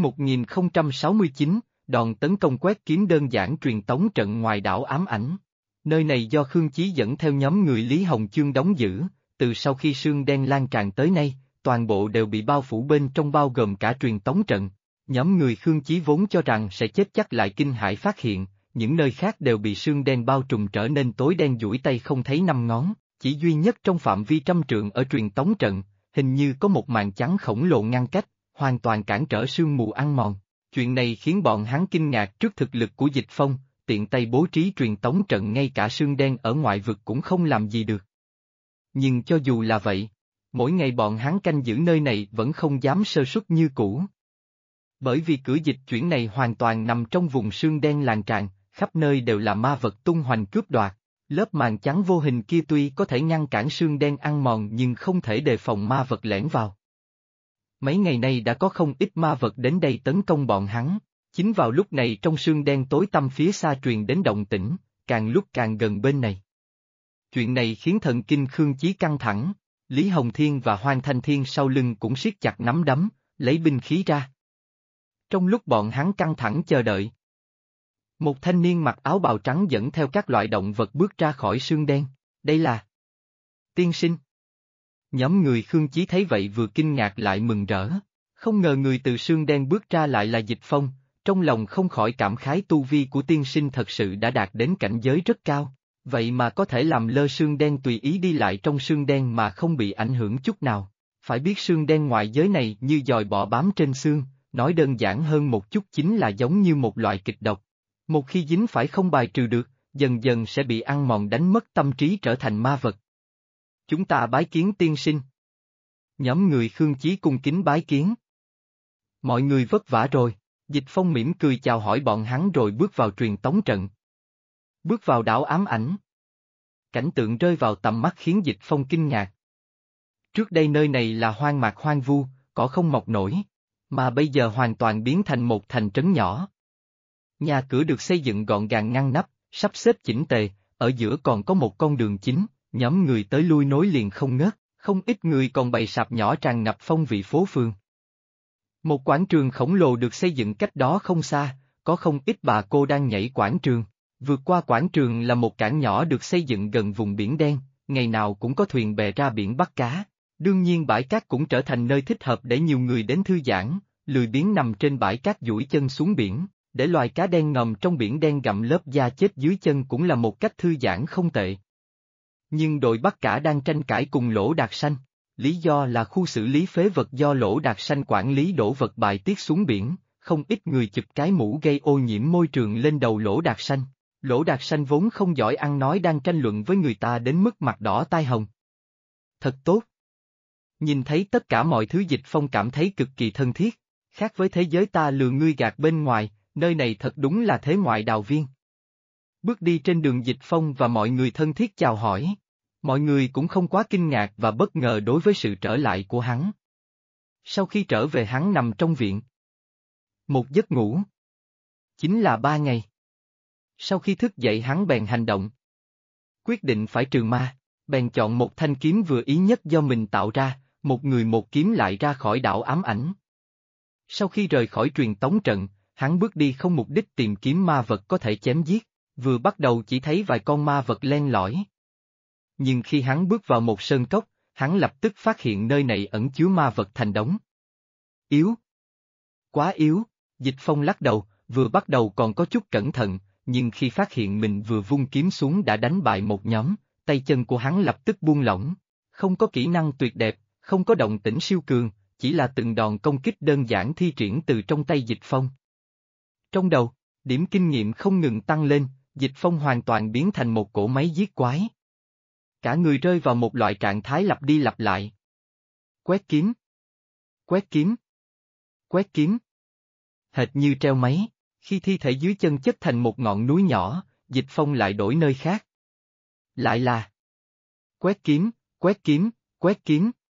S1: 1069, đòn tấn công quét kiếm đơn giản truyền tống trận ngoài đảo ám ảnh. Nơi này do Khương Chí dẫn theo nhóm người Lý Hồng Chương đóng giữ, từ sau khi sương đen lan tràn tới nay, toàn bộ đều bị bao phủ bên trong bao gồm cả truyền tống trận. Nhóm người Khương Chí vốn cho rằng sẽ chết chắc lại kinh hãi phát hiện, những nơi khác đều bị sương đen bao trùm trở nên tối đen duỗi tay không thấy năm ngón, chỉ duy nhất trong phạm vi trăm trượng ở truyền tống trận, hình như có một màn trắng khổng lồ ngăn cách, hoàn toàn cản trở sương mù ăn mòn. Chuyện này khiến bọn hắn kinh ngạc trước thực lực của Dịch Phong, tiện tay bố trí truyền tống trận ngay cả sương đen ở ngoại vực cũng không làm gì được. Nhưng cho dù là vậy, mỗi ngày bọn hắn canh giữ nơi này vẫn không dám sơ suất như cũ. Bởi vì cửa dịch chuyển này hoàn toàn nằm trong vùng sương đen lan tràn, khắp nơi đều là ma vật tung hoành cướp đoạt. Lớp màn trắng vô hình kia tuy có thể ngăn cản sương đen ăn mòn nhưng không thể đề phòng ma vật lẻn vào. Mấy ngày nay đã có không ít ma vật đến đây tấn công bọn hắn. Chính vào lúc này trong sương đen tối tăm phía xa truyền đến động tĩnh, càng lúc càng gần bên này. Chuyện này khiến thần kinh Khương Chí căng thẳng, Lý Hồng Thiên và Hoang Thanh Thiên sau lưng cũng siết chặt nắm đấm, lấy binh khí ra. Trong lúc bọn hắn căng thẳng chờ đợi, một thanh niên mặc áo bào trắng dẫn theo các loại động vật bước ra khỏi sương đen, đây là tiên sinh. Nhóm người Khương Chí thấy vậy vừa kinh ngạc lại mừng rỡ, không ngờ người từ sương đen bước ra lại là Dịch Phong, trong lòng không khỏi cảm khái tu vi của tiên sinh thật sự đã đạt đến cảnh giới rất cao, vậy mà có thể làm lơ sương đen tùy ý đi lại trong sương đen mà không bị ảnh hưởng chút nào. Phải biết sương đen ngoại giới này như dòi bọ bám trên xương, nói đơn giản hơn một chút chính là giống như một loại kịch độc. Một khi dính phải không bài trừ được, dần dần sẽ bị ăn mòn đánh mất tâm trí trở thành ma vật. Chúng ta bái kiến tiên sinh. Nhóm người Khương Chí cung kính bái kiến. Mọi người vất vả rồi, Dịch Phong mỉm cười chào hỏi bọn hắn rồi bước vào truyền tống trận. Bước vào đảo ám ảnh. Cảnh tượng rơi vào tầm mắt khiến Dịch Phong kinh ngạc. Trước đây nơi này là hoang mạc hoang vu, cỏ không mọc nổi, mà bây giờ hoàn toàn biến thành một thành trấn nhỏ. Nhà cửa được xây dựng gọn gàng ngăn nắp, sắp xếp chỉnh tề, ở giữa còn có một con đường chính, nhóm người tới lui nối liền không ngớt, không ít người còn bày sạp nhỏ tràn ngập phong vị phố phường. Một quảng trường khổng lồ được xây dựng cách đó không xa, có không ít bà cô đang nhảy quảng trường. Vượt qua quảng trường là một cảng nhỏ được xây dựng gần vùng biển đen, ngày nào cũng có thuyền bè ra biển bắt cá. Đương nhiên bãi cát cũng trở thành nơi thích hợp để nhiều người đến thư giãn, lười biếng nằm trên bãi cát duỗi chân xuống biển, để loài cá đen ngầm trong biển đen gặm lớp da chết dưới chân cũng là một cách thư giãn không tệ. Nhưng đội bắt cả đang tranh cãi cùng Lỗ Đạt Sanh, lý do là khu xử lý phế vật do Lỗ Đạt Sanh quản lý đổ vật bài tiết xuống biển, không ít người chụp cái mũ gây ô nhiễm môi trường lên đầu Lỗ Đạt Sanh. Lỗ Đạt Sanh vốn không giỏi ăn nói đang tranh luận với người ta đến mức mặt đỏ tai hồng. Thật tốt. Nhìn thấy tất cả mọi thứ Dịch Phong cảm thấy cực kỳ thân thiết, khác với thế giới ta lừa ngươi gạt bên ngoài, nơi này thật đúng là thế ngoại đào viên. Bước đi trên đường Dịch Phong và mọi người thân thiết chào hỏi, mọi người cũng không quá kinh ngạc và bất ngờ đối với sự trở lại của hắn. Sau khi trở về hắn nằm trong viện. Một giấc ngủ. Chính là 3 ngày. Sau khi thức dậy hắn bèn hành động. Quyết định phải trừ ma, bèn chọn một thanh kiếm vừa ý nhất do mình tạo ra, một người một kiếm lại ra khỏi đảo ám ảnh. Sau khi rời khỏi truyền tống trận, hắn bước đi không mục đích tìm kiếm ma vật có thể chém giết, vừa bắt đầu chỉ thấy vài con ma vật len lỏi. Nhưng khi hắn bước vào một sơn cốc, hắn lập tức phát hiện nơi này ẩn chứa ma vật thành đống. Yếu. Quá yếu, Dịch Phong lắc đầu, vừa bắt đầu còn có chút cẩn thận, nhưng khi phát hiện mình vừa vung kiếm xuống đã đánh bại một nhóm, tay chân của hắn lập tức buông lỏng. Không có kỹ năng tuyệt đẹp, không có động tĩnh siêu cường, chỉ là từng đòn công kích đơn giản thi triển từ trong tay Dịch Phong. Trong đầu, điểm kinh nghiệm không ngừng tăng lên, Dịch Phong hoàn toàn biến thành một cỗ máy giết quái. Cả người rơi vào một loại trạng thái lặp đi lặp lại. Quét kiếm. Quét kiếm. Quét kiếm. Hệt như treo máy, khi thi thể dưới chân chất thành một ngọn núi nhỏ, Dịch Phong lại đổi nơi khác. Lại là quét kiếm, quét kiếm, quét kiếm.